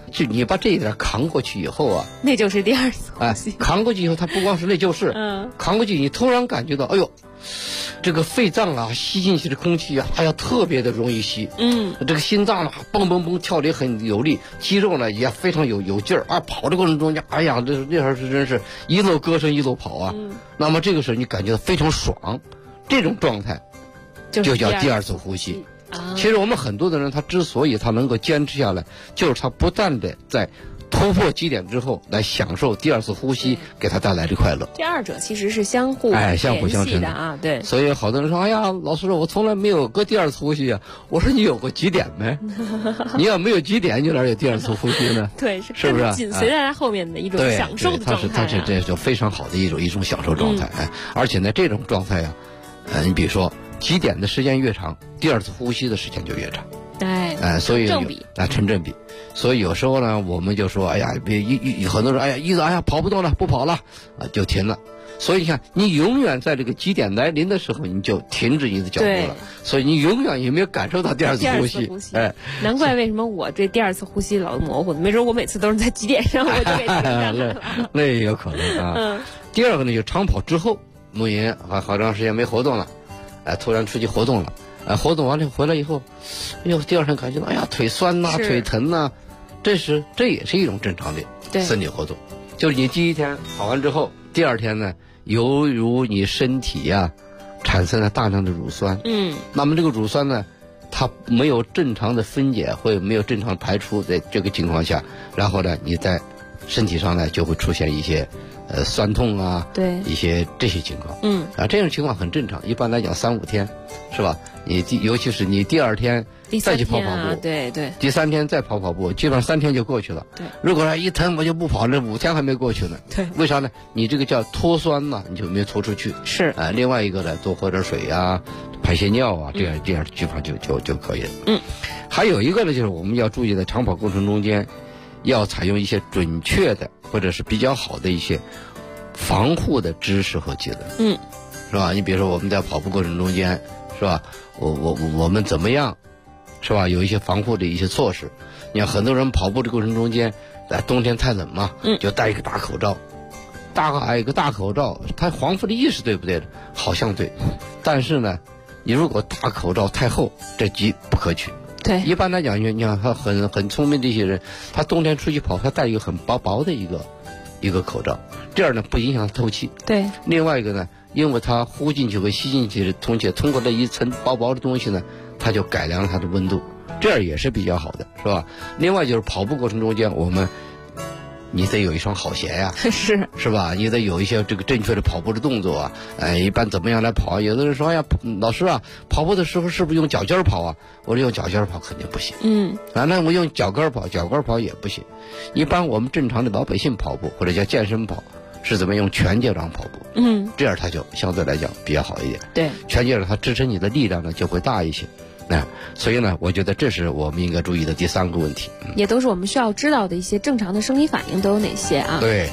就你把这一点扛过去以后啊， 那就是第二次呼吸。 扛过去以后，它不光是那就是，扛过去你突然感觉到，哎呦，这个肺脏啊吸进去的空气啊，哎呀特别的容易吸，这个心脏呢蹦蹦蹦跳得很有力，肌肉呢也非常有劲儿啊，跑的过程中间，哎呀，那时候是真是一路歌声一路跑啊，那么这个时候你感觉到非常爽，这种状态就叫第二次呼吸。其实我们很多的人，他之所以他能够坚持下来，就是他不断的在突破基点之后来享受第二次呼吸给他带来的快乐。 这二者其实是相互相互相成的啊，对。 所以好多人说，哎呀，老师，我从来没有过第二次呼吸啊。我说你有过极点没？你要没有极点，你哪有第二次呼吸呢？ 对， 是不是？ 紧随在他后面的一种享受的状态。 它是这就非常好的一种享受状态。而且呢，这种状态呀，你比如说极点的时间越长，第二次呼吸的时间就越长。所以成正比。所以有时候呢，我们就说，哎呀，很多人，哎呀，一直哎呀跑不动了，不跑了啊，就停了。所以你看，你永远在这个极点来临的时候，你就停止你的脚步了。所以你永远也没有感受到第二次呼吸。 难怪为什么我这第二次呼吸老模糊，没准我每次都是在极点上我就给停下来了。 那也有可能啊。第二个呢，就长跑之后，梦莹好长时间没活动了，突然出去活动了。活动完了回来以后，哎呦，第二天感觉到，哎呀，腿酸呐，腿疼呐，这也是一种正常的身体活动。就是你第一天跑完之后，第二天呢，犹如你身体呀产生了大量的乳酸，那么这个乳酸呢，它没有正常的分解或者没有正常排出，在这个情况下，然后呢，你在身体上呢就会出现一些酸痛啊， 对， 一些这些情况，这种情况很正常，一般来讲3-5天，是吧？尤其是你第二天再去跑跑步， 对， 第3天再跑跑步，基本上3天就过去了。 对， 如果说一疼我就不跑，那5天还没过去呢。 对， 为啥呢？你这个叫脱酸呢，你就没脱出去。 是另外一个呢，多喝点水啊，排些尿啊，这样基本上就可以了。还有一个呢，就是我们要注意在长跑过程中间，要采用一些准确的或者是比较好的一些防护的知识和技能。是吧？你比如说我们在跑步过程中间，是吧？我们怎么样，是吧？有一些防护的一些措施。你看很多人跑步的过程中间，冬天太冷嘛，就戴一个大口罩，一个大口罩，它防护的意识对不对？好像对，但是呢，你如果大口罩太厚，这极不可取。 对， 一般来讲，你看他很聪明的一些人，他冬天出去跑，他戴一个很薄的一个口罩，这样呢不影响他透气。 对， 另外一个呢，因为它呼进去和吸进去的空气，通过这一层薄的东西呢，它就改良了它的温度，这样也是比较好的，是吧？另外就是跑步过程中间，你得有一双好鞋呀，是吧？你得有一些这个正确的跑步的动作啊。一般怎么样来跑？有的人说，哎呀，老师啊，跑步的时候是不是用脚尖跑啊？我说用脚尖跑肯定不行。那我用脚跟跑也不行。一般我们正常的老百姓跑步或者叫健身跑，是怎么用全脚掌跑步？这样它就相对来讲比较好一点。 对， 全脚掌它支撑你的力量呢就会大一些。所以呢，我觉得这是我们应该注意的第3个问题， 也都是我们需要知道的一些正常的生理反应都有哪些啊？ 对。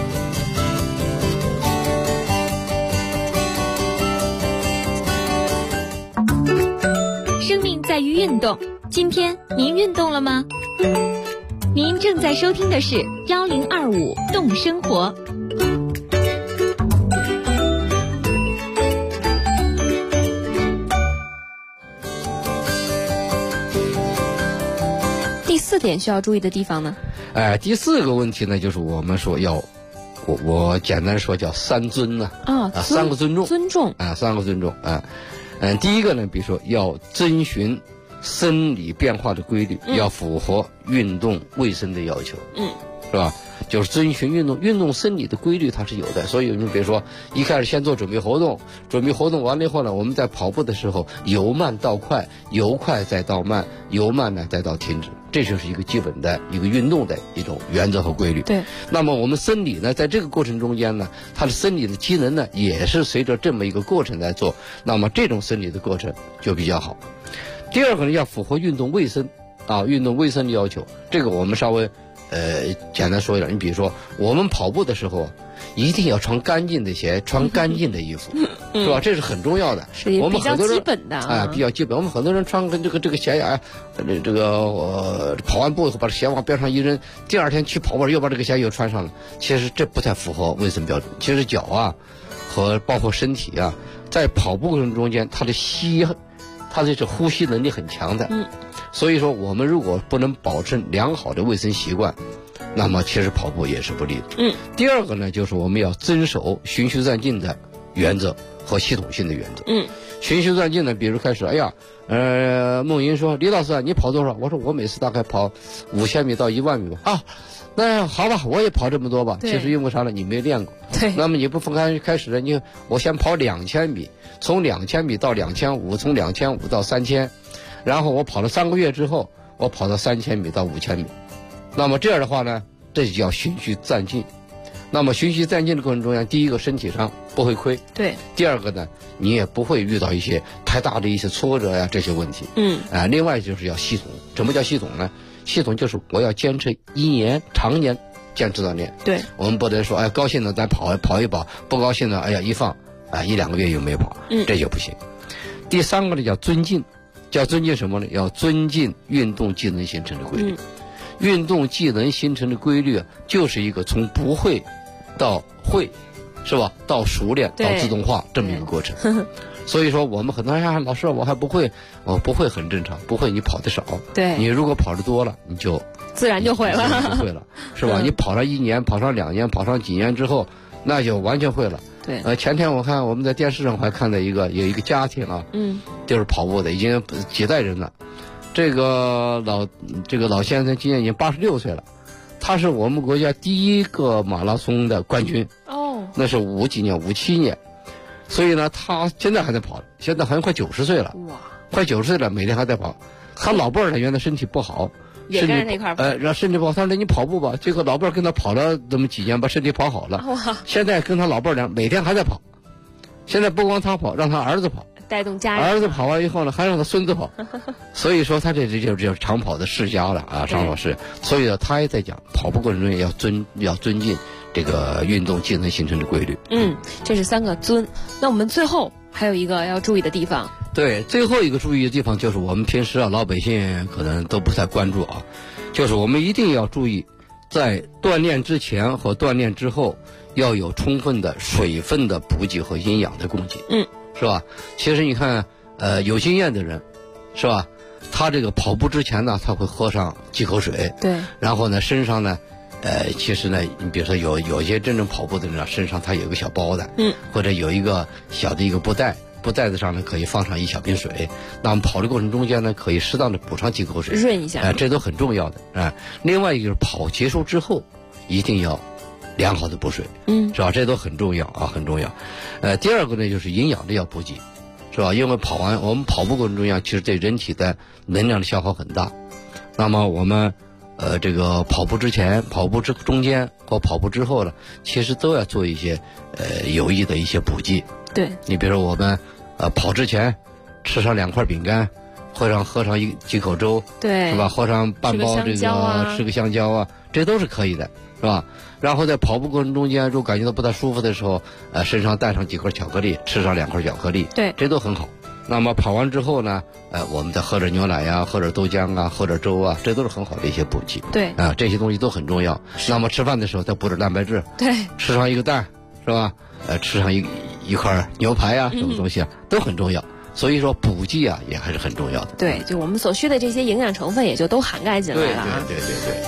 生命在于运动，今天您运动了吗？您正在收听的是1025动生活。 第4点需要注意的地方呢？ 第4个问题呢，就是我们说我简单说叫3尊呢。3个尊重。3个尊重啊。第一个呢，比如说要遵循生理变化的规律，要符合运动卫生的要求。是吧？就是遵循运动生理的规律，它是有的。所以你比如说，一开始先做准备活动完了以后呢，我们在跑步的时候由慢到快，由快再到慢，由慢呢再到停止，这就是一个基本的一个运动的一种原则和规律。 对。 那么我们生理呢，在这个过程中间呢，它的生理的机能呢，也是随着这么一个过程来做。那么这种生理的过程就比较好。第二个呢，要符合运动卫生运动卫生的要求。这个我们稍微简单说一点，你比如说我们跑步的时候一定要穿干净的鞋，穿干净的衣服。 是吧？这是很重要的。 是也比较基本的比较基本。我们很多人穿跟这个鞋呀，跑完步以后把鞋往边上一扔，第二天去跑步又把这个鞋又穿上了。其实这不太符合卫生标准。其实脚啊和包括身体啊，在跑步过程中间，它的这呼吸能力很强的。所以说我们如果不能保证良好的卫生习惯，那么其实跑步也是不利的。第二个呢，就是我们要遵守循序渐进的原则和系统性的原则。循序渐进呢，比如开始，梦莹说：“李老师，你跑多少？”我说：“我每次大概跑5000米到10000米吧。”啊，那好吧，我也跑这么多吧。其实因为啥呢？你没练过。 对。 那么你不开始呢？我先跑2000米，从2000米到2500，从2500到3000，然后我跑了3个月之后，我跑到3000米到5000米。那么这样的话呢，这就叫循序渐进。那么循序渐进的过程中间，第一个身体上不会亏， 对。 第二个呢，你也不会遇到一些太大的一些挫折呀这些问题。另外就是要系统。什么叫系统呢？系统就是我要坚持1年，常年坚持锻炼。 对。 我们不能说高兴了咱跑一跑，不高兴了一放1-2个月又没跑，这就不行。第三个呢叫尊敬，叫尊敬什么呢？要尊敬运动技能形成的规律。运动技能形成的规律就是一个从不会到会，是吧？到熟练到自动化这么一个过程。所以说我们很多人老师我还不会，不会很正常，不会你跑得少。 对。 你如果跑得多了，你就自然就会了， 是吧？你跑上1年，跑上2年，跑上几年之后，那就完全会了。 对。 前天我看我们在电视上还看到有一个家庭啊，就是跑步的，已经几代人了。这个老先生今年已经86岁了，他是我们国家第一个马拉松的冠军。那是57年，所以呢，他现在还在跑，现在好像快90岁了。哇，快90岁了，每天还在跑。他老伴儿呢，原来身体不好， 也跟着那块儿让身体不好，他说你跑步吧。结果老伴儿跟他跑了这么几年，把身体跑好了。哇！现在跟他老伴儿俩每天还在跑，现在不光他跑，让他儿子跑。 带动家人， 儿子跑完以后呢，还让他孙子跑，所以说他这就是长跑的世家了啊，张老师。所以呢，他也在讲跑步过程中要尊敬这个运动技能形成的规律。 这是3个尊。那我们最后还有一个要注意的地方。 对，最后一个注意的地方就是我们平时老百姓可能都不太关注啊，就是我们一定要注意，在锻炼之前和锻炼之后要有充分的水分的补给和营养的供给。是吧？其实你看，有经验的人，是吧？他这个跑步之前呢，他会喝上几口水。 对。然后呢，身上呢，其实呢，你比如说有些真正跑步的人啊，身上他有一个小包的，或者有一个小的一个布袋，布袋子上呢可以放上一小瓶水。那么跑的过程中间呢，可以适当的补上几口水， 润一下。 这都很重要的。另外一个就是跑结束之后，一定要良好的补水，是吧？这都很重要啊，很重要。第二个呢，就是营养的要补给，是吧？因为我们跑步过程中间，其实对人体的能量的消耗很大。那么我们这个跑步之前、跑步中间和跑步之后呢，其实都要做一些有益的一些补给。 对。 你比如说我们跑之前吃上2块饼干，喝上几口粥， 对， 是吧？喝上半包吃个香蕉啊，这都是可以的。是吧？然后在跑步过程中间，如果感觉到不太舒服的时候，身上带上几块巧克力，吃上2块巧克力， 对， 这都很好。那么跑完之后呢，我们再喝点牛奶呀，喝点豆浆啊，喝点粥啊，这都是很好的一些补给。 对， 这些东西都很重要。那么吃饭的时候再补点蛋白质， 对， 吃上一个蛋，是吧？吃上一块牛排啊，什么东西啊，都很重要。所以说补给啊，也还是很重要的。 对，就我们所需的这些营养成分也就都涵盖进来了啊。 对。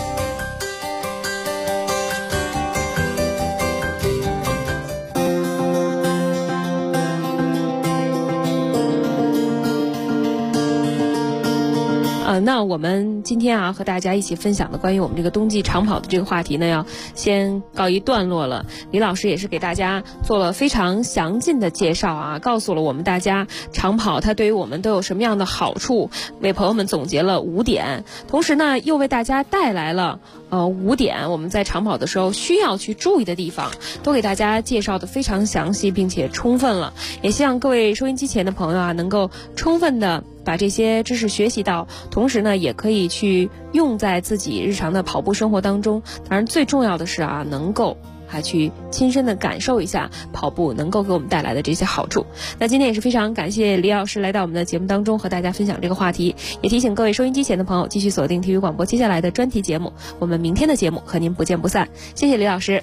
那我们今天和大家一起分享的关于我们这个冬季长跑的这个话题呢，要先告一段落了。李老师也是给大家做了非常详尽的介绍啊，告诉了我们大家长跑它对于我们都有什么样的好处，为朋友们总结了5点，同时呢又为大家带来了5点我们在长跑的时候需要去注意的地方，都给大家介绍的非常详细并且充分了。也希望各位收音机前的朋友啊，能够充分的把这些知识学习到，同时呢也可以去用在自己日常的跑步生活当中。当然最重要的是能够还去亲身的感受一下跑步能够给我们带来的这些好处。那今天也是非常感谢李老师来到我们的节目当中和大家分享这个话题，也提醒各位收音机前的朋友继续锁定体育广播接下来的专题节目，我们明天的节目和您不见不散。谢谢李老师。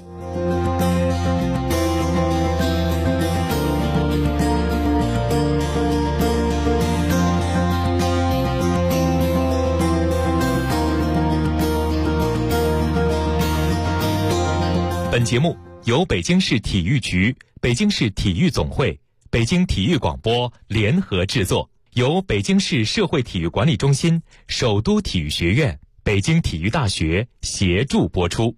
本节目由北京市体育局、北京市体育总会、北京体育广播联合制作，由北京市社会体育管理中心、首都体育学院、北京体育大学协助播出。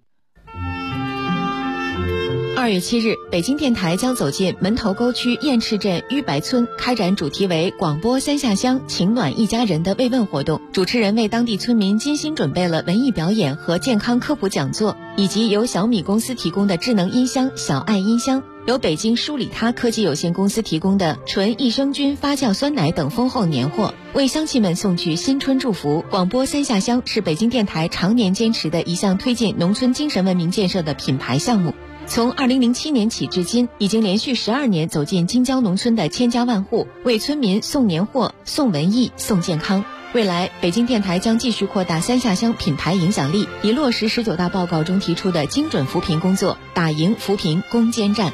2月7日，北京电台将走进门头沟区雁翅镇纡白村，开展主题为“广播三下乡，情暖一家人”的慰问活动。主持人为当地村民精心准备了文艺表演和健康科普讲座，以及由小米公司提供的智能音箱小爱音箱，由北京舒里他科技有限公司提供的纯益生菌发酵酸奶等丰厚年货，为乡亲们送去新春祝福。广播三下乡是北京电台常年坚持的一项推进农村精神文明建设的品牌项目。从2007年起至今，已经连续12年走进京郊农村的千家万户，为村民送年货、送文艺、送健康。未来，北京电台将继续扩大三下乡品牌影响力，以落实19大报告中提出的精准扶贫工作，打赢扶贫攻坚战。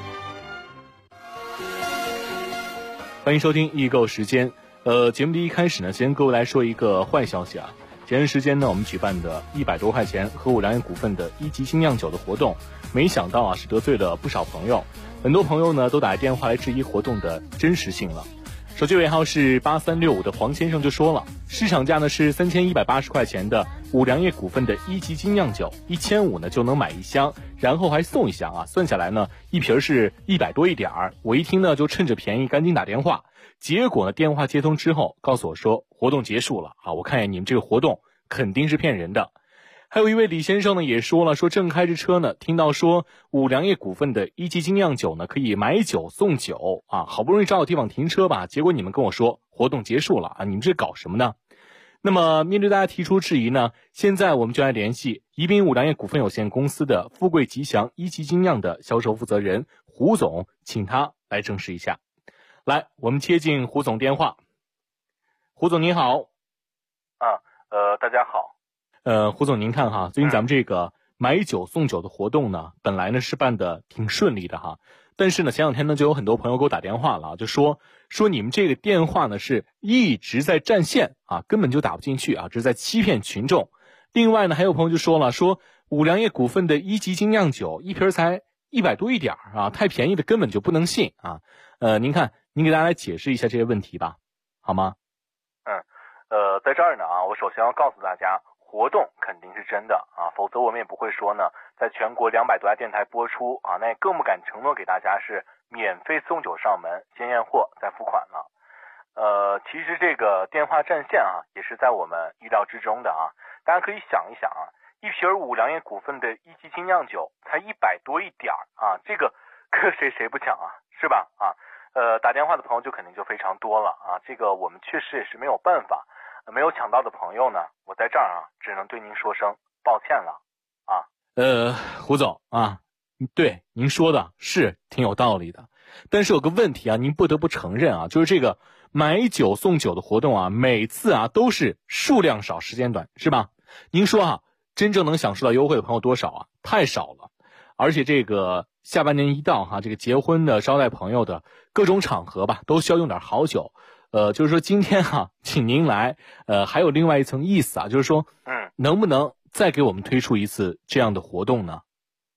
欢迎收听易购时间。节目的一开始呢，先跟各位来说一个坏消息啊。前段时间呢，我们举办的100多块钱和五粮液股份的1级精酿酒的活动，没想到啊是得罪了不少朋友，很多朋友呢都打电话来质疑活动的真实性了。手机尾号是8365的黄先生就说了，市场价呢是3180块钱的五粮液股份的1级精酿酒，1500呢就能买一箱，然后还送一箱啊，算下来呢一瓶是100多一点儿。我一听呢就趁着便宜赶紧打电话，结果呢电话接通之后告诉我说活动结束了啊，我看见你们这个活动肯定是骗人的。还有一位李先生呢也说了，说正开着车呢，听到说五粮液股份的1级精酿酒呢可以买酒送酒啊，好不容易找到地方停车吧，结果你们跟我说活动结束了啊，你们这搞什么呢？那么面对大家提出质疑呢，现在我们就来联系宜宾五粮液股份有限公司的富贵吉祥1级精酿的销售负责人胡总，请他来证实一下。来，我们接进胡总电话。胡总您好。 大家好。 胡总您看哈，最近咱们这个买酒送酒的活动呢，本来呢是办的挺顺利的哈，但是呢前两天呢就有很多朋友给我打电话了，就说你们这个电话呢是一直在占线啊，根本就打不进去啊，这是在欺骗群众。另外呢还有朋友就说了，说五粮液股份的1级精酿酒一瓶才100多一点啊，太便宜的根本就不能信啊。您看您给大家来解释一下这些问题吧，好吗？ 在这儿呢啊，我首先要告诉大家，活动肯定是真的啊，否则我们也不会说呢，在全国200多家电台播出啊，那也更不敢承诺给大家是免费送酒上门，先验货再付款了。其实这个电话占线啊，也是在我们意料之中的啊。大家可以想一想啊，一瓶五粮液股份的1级精酿酒才100多一点啊，这个可谁不抢啊，是吧？啊，打电话的朋友就肯定就非常多了啊，这个我们确实也是没有办法。没有抢到的朋友呢，我在这儿啊，只能对您说声抱歉了啊。 胡总啊，对您说的是挺有道理的，但是有个问题啊，您不得不承认啊，就是这个买酒送酒的活动啊，每次啊都是数量少时间短，是吧？您说啊，真正能享受到优惠的朋友多少啊？太少了。而且这个下半年一到哈，这个结婚的、招待朋友的各种场合吧，都需要用点好酒。就是说今天哈，请您来，还有另外一层意思啊，就是说，能不能再给我们推出一次这样的活动呢？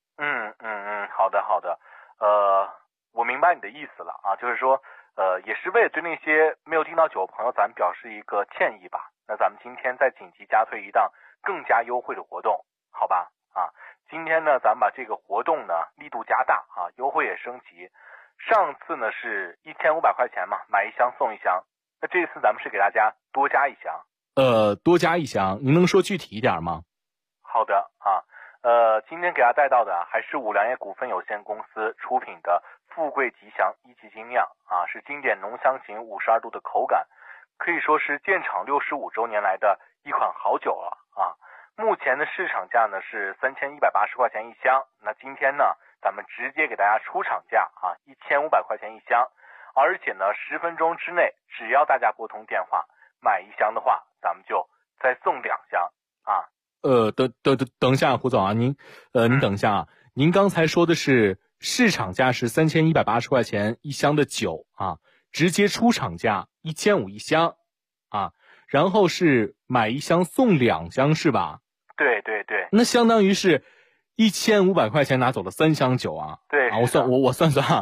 好的，我明白你的意思了啊，就是说，也是为了对那些没有订到酒的朋友，咱们表示一个歉意吧。那咱们今天再紧急加推一档更加优惠的活动，好吧？啊，今天呢，咱们把这个活动呢力度加大啊，优惠也升级。上次呢是1500块钱嘛，买一箱送一箱。那这次咱们是给大家多加一箱。 多加一箱，您能说具体一点吗？ 好的啊，今天给大家带到的还是五粮液股份有限公司出品的富贵吉祥1级精酿啊，是经典浓香型52度的口感，可以说是建厂65周年来的一款好酒了啊。 目前的市场价呢是3180块钱一箱，那今天呢咱们直接给大家出厂价啊，1500块钱一箱，而且呢10分钟之内，只要大家拨通电话买一箱的话，咱们就再送2箱啊。 等一下，胡总啊，您等一下啊，您刚才说的是市场价是3180块钱一箱的酒啊，直接出厂价1500一箱啊，然后是买一箱送2箱是吧？ 对对对， 那相当于是1500块钱拿走了3箱酒啊。 对啊，我算啊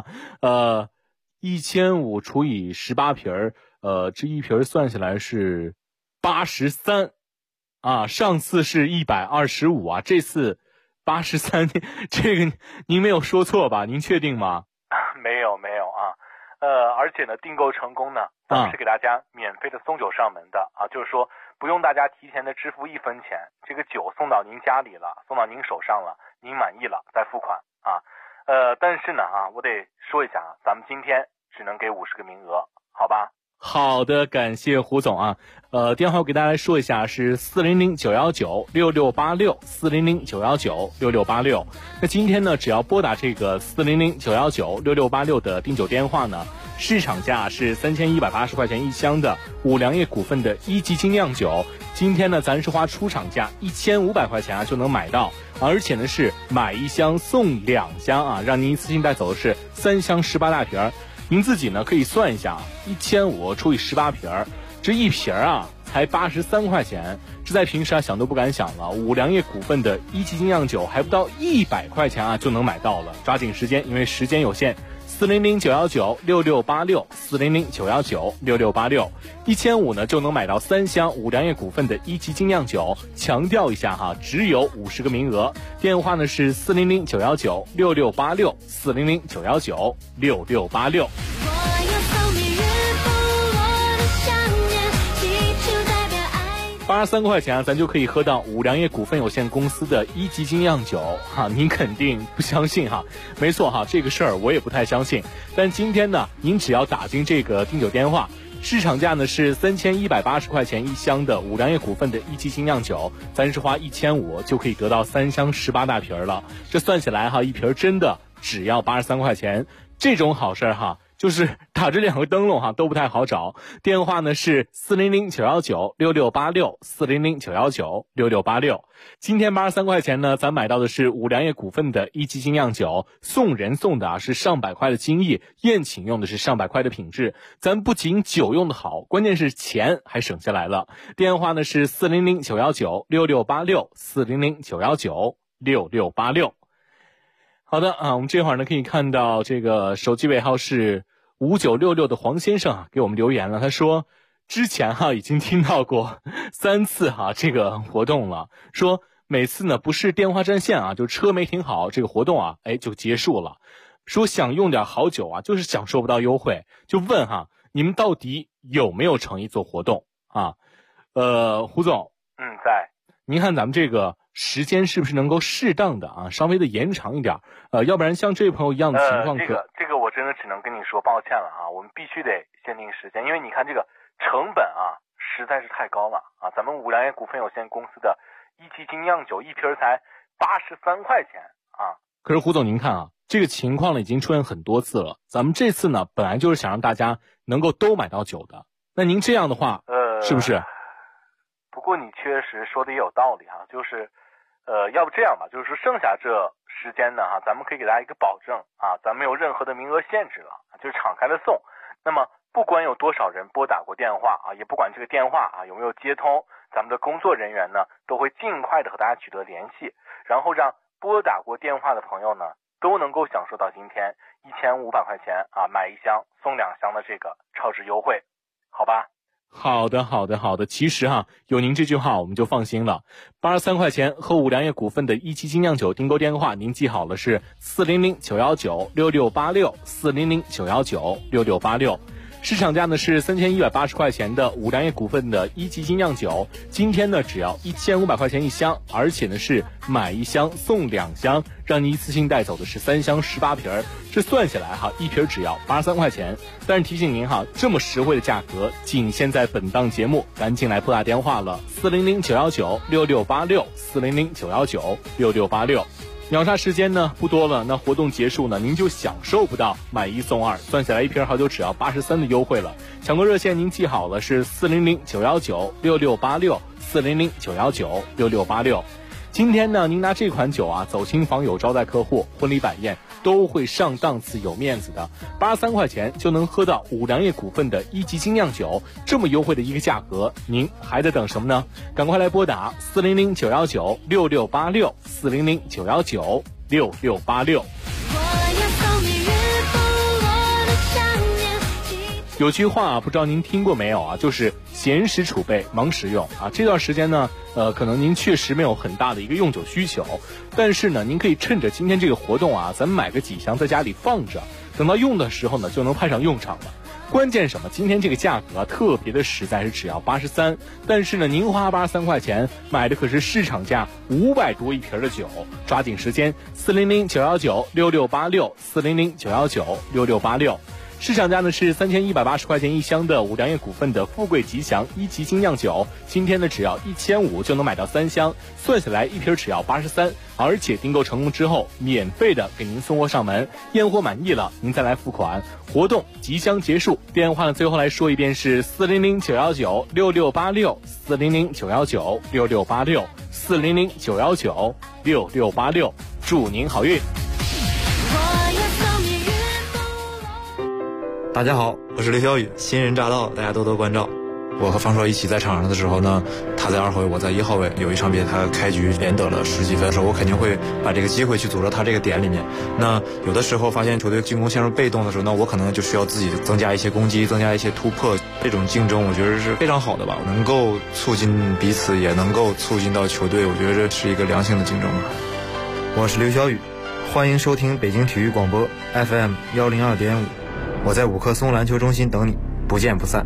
，1500除以18瓶这一瓶算下来是83啊，上次是125啊，这次83，这个您没有说错吧？您确定吗？ 没有啊，而且呢，订购成功呢，咱们是给大家免费的送酒上门的啊，就是说不用大家提前的支付1分钱，这个酒送到您家里了，送到您手上了，您满意了再付款啊。但是呢我得说一下啊，咱们今天只能给50个名额，好吧？ 好的，感谢胡总啊。电话我给大家来说一下，是400-919-6686，400-919-6686。那今天呢，只要拨打这个400-919-6686的订酒电话呢，市场价是3180块钱一箱的五粮液股份的1级精酿酒，今天呢，咱是花出厂价1500块钱啊就能买到，而且呢是买一箱送2箱啊，让您一次性带走的是3箱18大瓶。您自己呢可以算一下，1500除以18瓶，这一瓶啊才83块钱，这在平时啊想都不敢想了。五粮液股份的1级精酿酒还不到100块钱啊就能买到了，抓紧时间，因为时间有限。400-919-6686，400-919-6686，1500呢就能买到3箱五粮液股份的1级精酿酒。强调一下哈，只有50个名额。电话呢是400-919-6686，400-919-6686。83块钱啊，咱就可以喝到五粮液股份有限公司的1级精酿酒哈，您肯定不相信哈？没错哈，这个事儿我也不太相信。但今天呢，您只要打进这个订酒电话，市场价呢是3180块钱一箱的五粮液股份的1级精酿酒，咱是花1500就可以得到3箱18大瓶了。这算起来哈，一瓶真的只要83块钱，这种好事哈。就是打这2个灯笼哈都不太好找，电话呢是400-919-6686，400-919-6686。今天83块钱呢，咱买到的是五粮液股份的1级精酿酒，送人送的是上百块的精益，宴请用的是上百块的品质。咱不仅酒用的好，关键是钱还省下来了。电话呢是400-919-6686，400-919-6686。好的啊，我们这会儿呢可以看到这个手机尾号是5966的黄先生啊给我们留言了，他说之前已经听到过3次这个活动了，说每次呢不是电话占线就车没停好，这个活动就结束了，说想用点好酒就是享受不到优惠，就问你们到底有没有诚意做活动啊？胡总， 在。 您看咱们这个时间是不是能够适当的稍微的延长一点？要不然像这位朋友一样的情况这个我真的只能跟你说抱歉了我们必须得限定时间，因为你看这个成本实在是太高了咱们五粮液股份有限公司的1级精酿酒一瓶才83块钱可是胡总您看这个情况呢已经出现很多次了，咱们这次呢本来就是想让大家能够都买到酒的，那您这样的话是不是？ 不过你确实说的也有道理就是要不这样吧，就是说剩下这时间呢咱们可以给大家一个保证咱们没有任何的名额限制了，就是敞开的送。那么不管有多少人拨打过电话也不管这个电话有没有接通，咱们的工作人员呢都会尽快的和大家取得联系，然后让拨打过电话的朋友呢都能够享受到今天1500块钱买1箱送2箱的这个超值优惠，好吧？ 好的，其实有您这句话我们就放心了。83块钱和五粮液股份的1级精酿酒订购电话您记好了，是400-919-6686，400-919-6686。 市场价呢是3180块钱的五粮液股份的一级精酿酒，今天呢只要1500块钱一箱，而且呢是买1箱送2箱，让你一次性带走的是3箱18瓶，这算下来哈，一瓶只要83块钱。但是提醒您哈，这么实惠的价格仅限在本档节目，赶紧来拨打电话了，400-919-6686，400-919-6686。秒杀时间呢不多了，那活动结束呢，您就享受不到买1送2，算下来一瓶好酒只要83的优惠了。抢购热线您记好了，是400-919-6686，400-919-6686。今天呢，您拿这款酒啊走亲访友、招待客户、婚礼摆宴都会上档次有面子的，83块钱就能喝到五粮液股份的一级精酿酒，这么优惠的一个价格，您还得等什么呢？赶快来拨打400-919-6686，400-919-6686。有句话啊，不知道您听过没有啊，就是闲时储备，忙时用啊。这段时间呢，可能您确实没有很大的一个用酒需求，但是呢，您可以趁着今天这个活动啊，咱们买个几箱在家里放着，等到用的时候呢，就能派上用场了。关键什么？今天这个价格啊，特别的实在，是只要83，但是呢，您花83块钱买的可是市场价500多一瓶的酒，抓紧时间，400-919-6686，400-919-6686。市场价呢是3180块钱一箱的五粮液股份的富贵吉祥一级精酿酒，今天呢只要1500就能买到3箱，算下来一瓶只要83，而且订购成功之后免费的给您送货上门，验货满意了您再来付款。活动即将结束，电话呢最后来说一遍是400-919-6686，400-919-6686，400-919-6686，祝您好运。 大家好，我是刘小雨，新人乍到，大家多多关照。我和方硕一起在场上的时候呢，他在2号位，我在1号位。有一场比赛他开局连得了10几分的时候，我肯定会把这个机会去组织他这个点里面。那有的时候发现球队进攻陷入被动的时候，那我可能就需要自己增加一些攻击，增加一些突破。这种竞争我觉得是非常好的吧，能够促进彼此，也能够促进到球队，我觉得这是一个良性的竞争吧。 我是刘小雨，欢迎收听北京体育广播 FM 102.5。我在五棵松篮球中心等你，不见不散。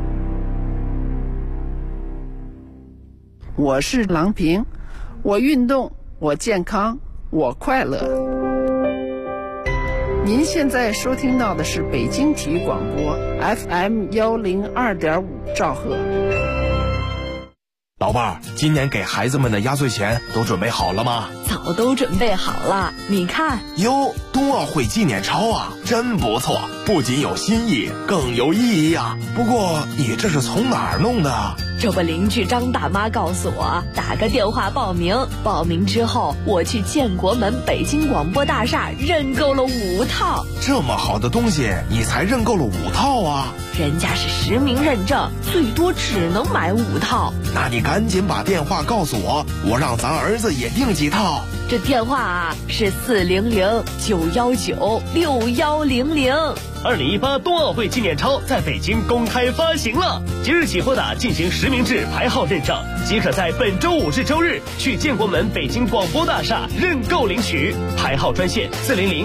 我是郎平，我运动，我健康，我快乐。您现在收听到的是北京体育广播 FM 102.5兆赫。 老伴儿，今年给孩子们的压岁钱都准备好了吗？ 早都准备好了，你看。 哟，冬奥会纪念钞啊，真不错，不仅有新意，更有意义啊。不过你这是从哪儿弄的？ 这不，邻居张大妈告诉我，打个电话报名，报名之后我去建国门北京广播大厦认购了5套。 这么好的东西，你才认购了5套啊？ 人家是实名认证，最多只能买5套。 那你赶紧把电话告诉我，我让咱儿子也订几套。 这电话啊是400-919-6100。2018 冬奥会纪念钞在北京公开发行了，即日起拨打进行实名制排号认证，即可在本周5至周日去建国门北京广播大厦认购领取。排号专线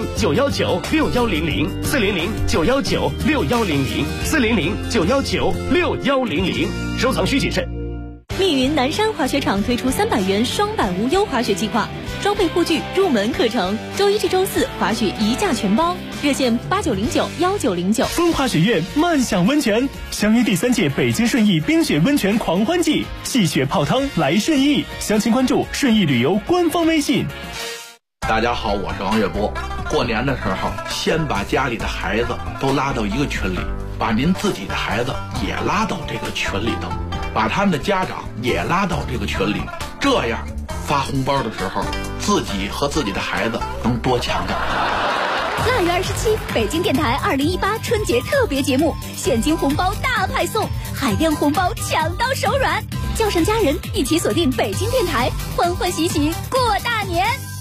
400-919-6100，400-919-6100，400-919-6100。收藏需谨慎。 密云南山滑雪场推出300元双板无忧滑雪计划，装备护具入门课程，周1至周4滑雪1价全包，热线8909-1909。 风华雪苑慢享温泉，相约第3届北京顺义冰雪温泉狂欢季，戏雪泡汤来顺义，详情关注顺义旅游官方微信。 大家好，我是王月波。过年的时候，先把家里的孩子都拉到一个群里，把您自己的孩子也拉到这个群里头，把他们的家长也拉到这个群里，这样发红包的时候，自己和自己的孩子能多抢点。 腊月27，北京电台2018春节特别节目，现金红包大派送，海量红包抢到手软，叫上家人一起锁定北京电台，欢欢喜喜过大年。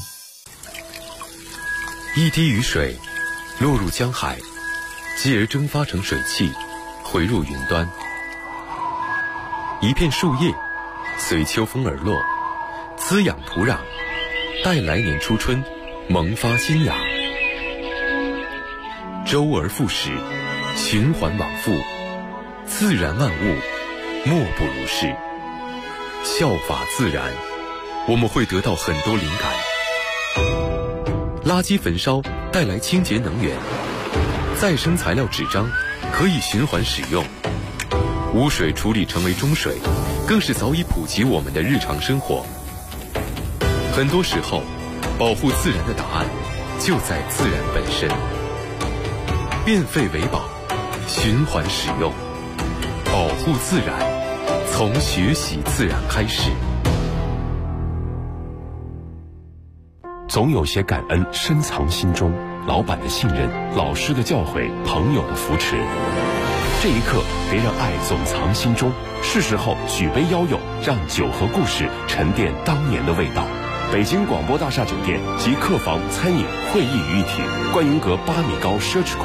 一滴雨水落入江海，继而蒸发成水汽，回入云端。一片树叶随秋风而落，滋养土壤，待来年初春萌发新芽。周而复始， 循环往复，自然万物莫不如是。效法自然，我们会得到很多灵感。垃圾焚烧带来清洁能源，再生材料纸张可以循环使用，污水处理成为中水，更是早已普及我们的日常生活。很多时候，保护自然的答案就在自然本身。变废为宝，循环使用，保护自然，从学习自然开始。 总有些感恩深藏心中，老板的信任，老师的教诲，朋友的扶持。这一刻，别让爱总藏心中，是时候举杯邀友，让酒和故事沉淀当年的味道。北京广播大厦酒店及客房、餐饮、会议于一体，观云阁8米高奢侈空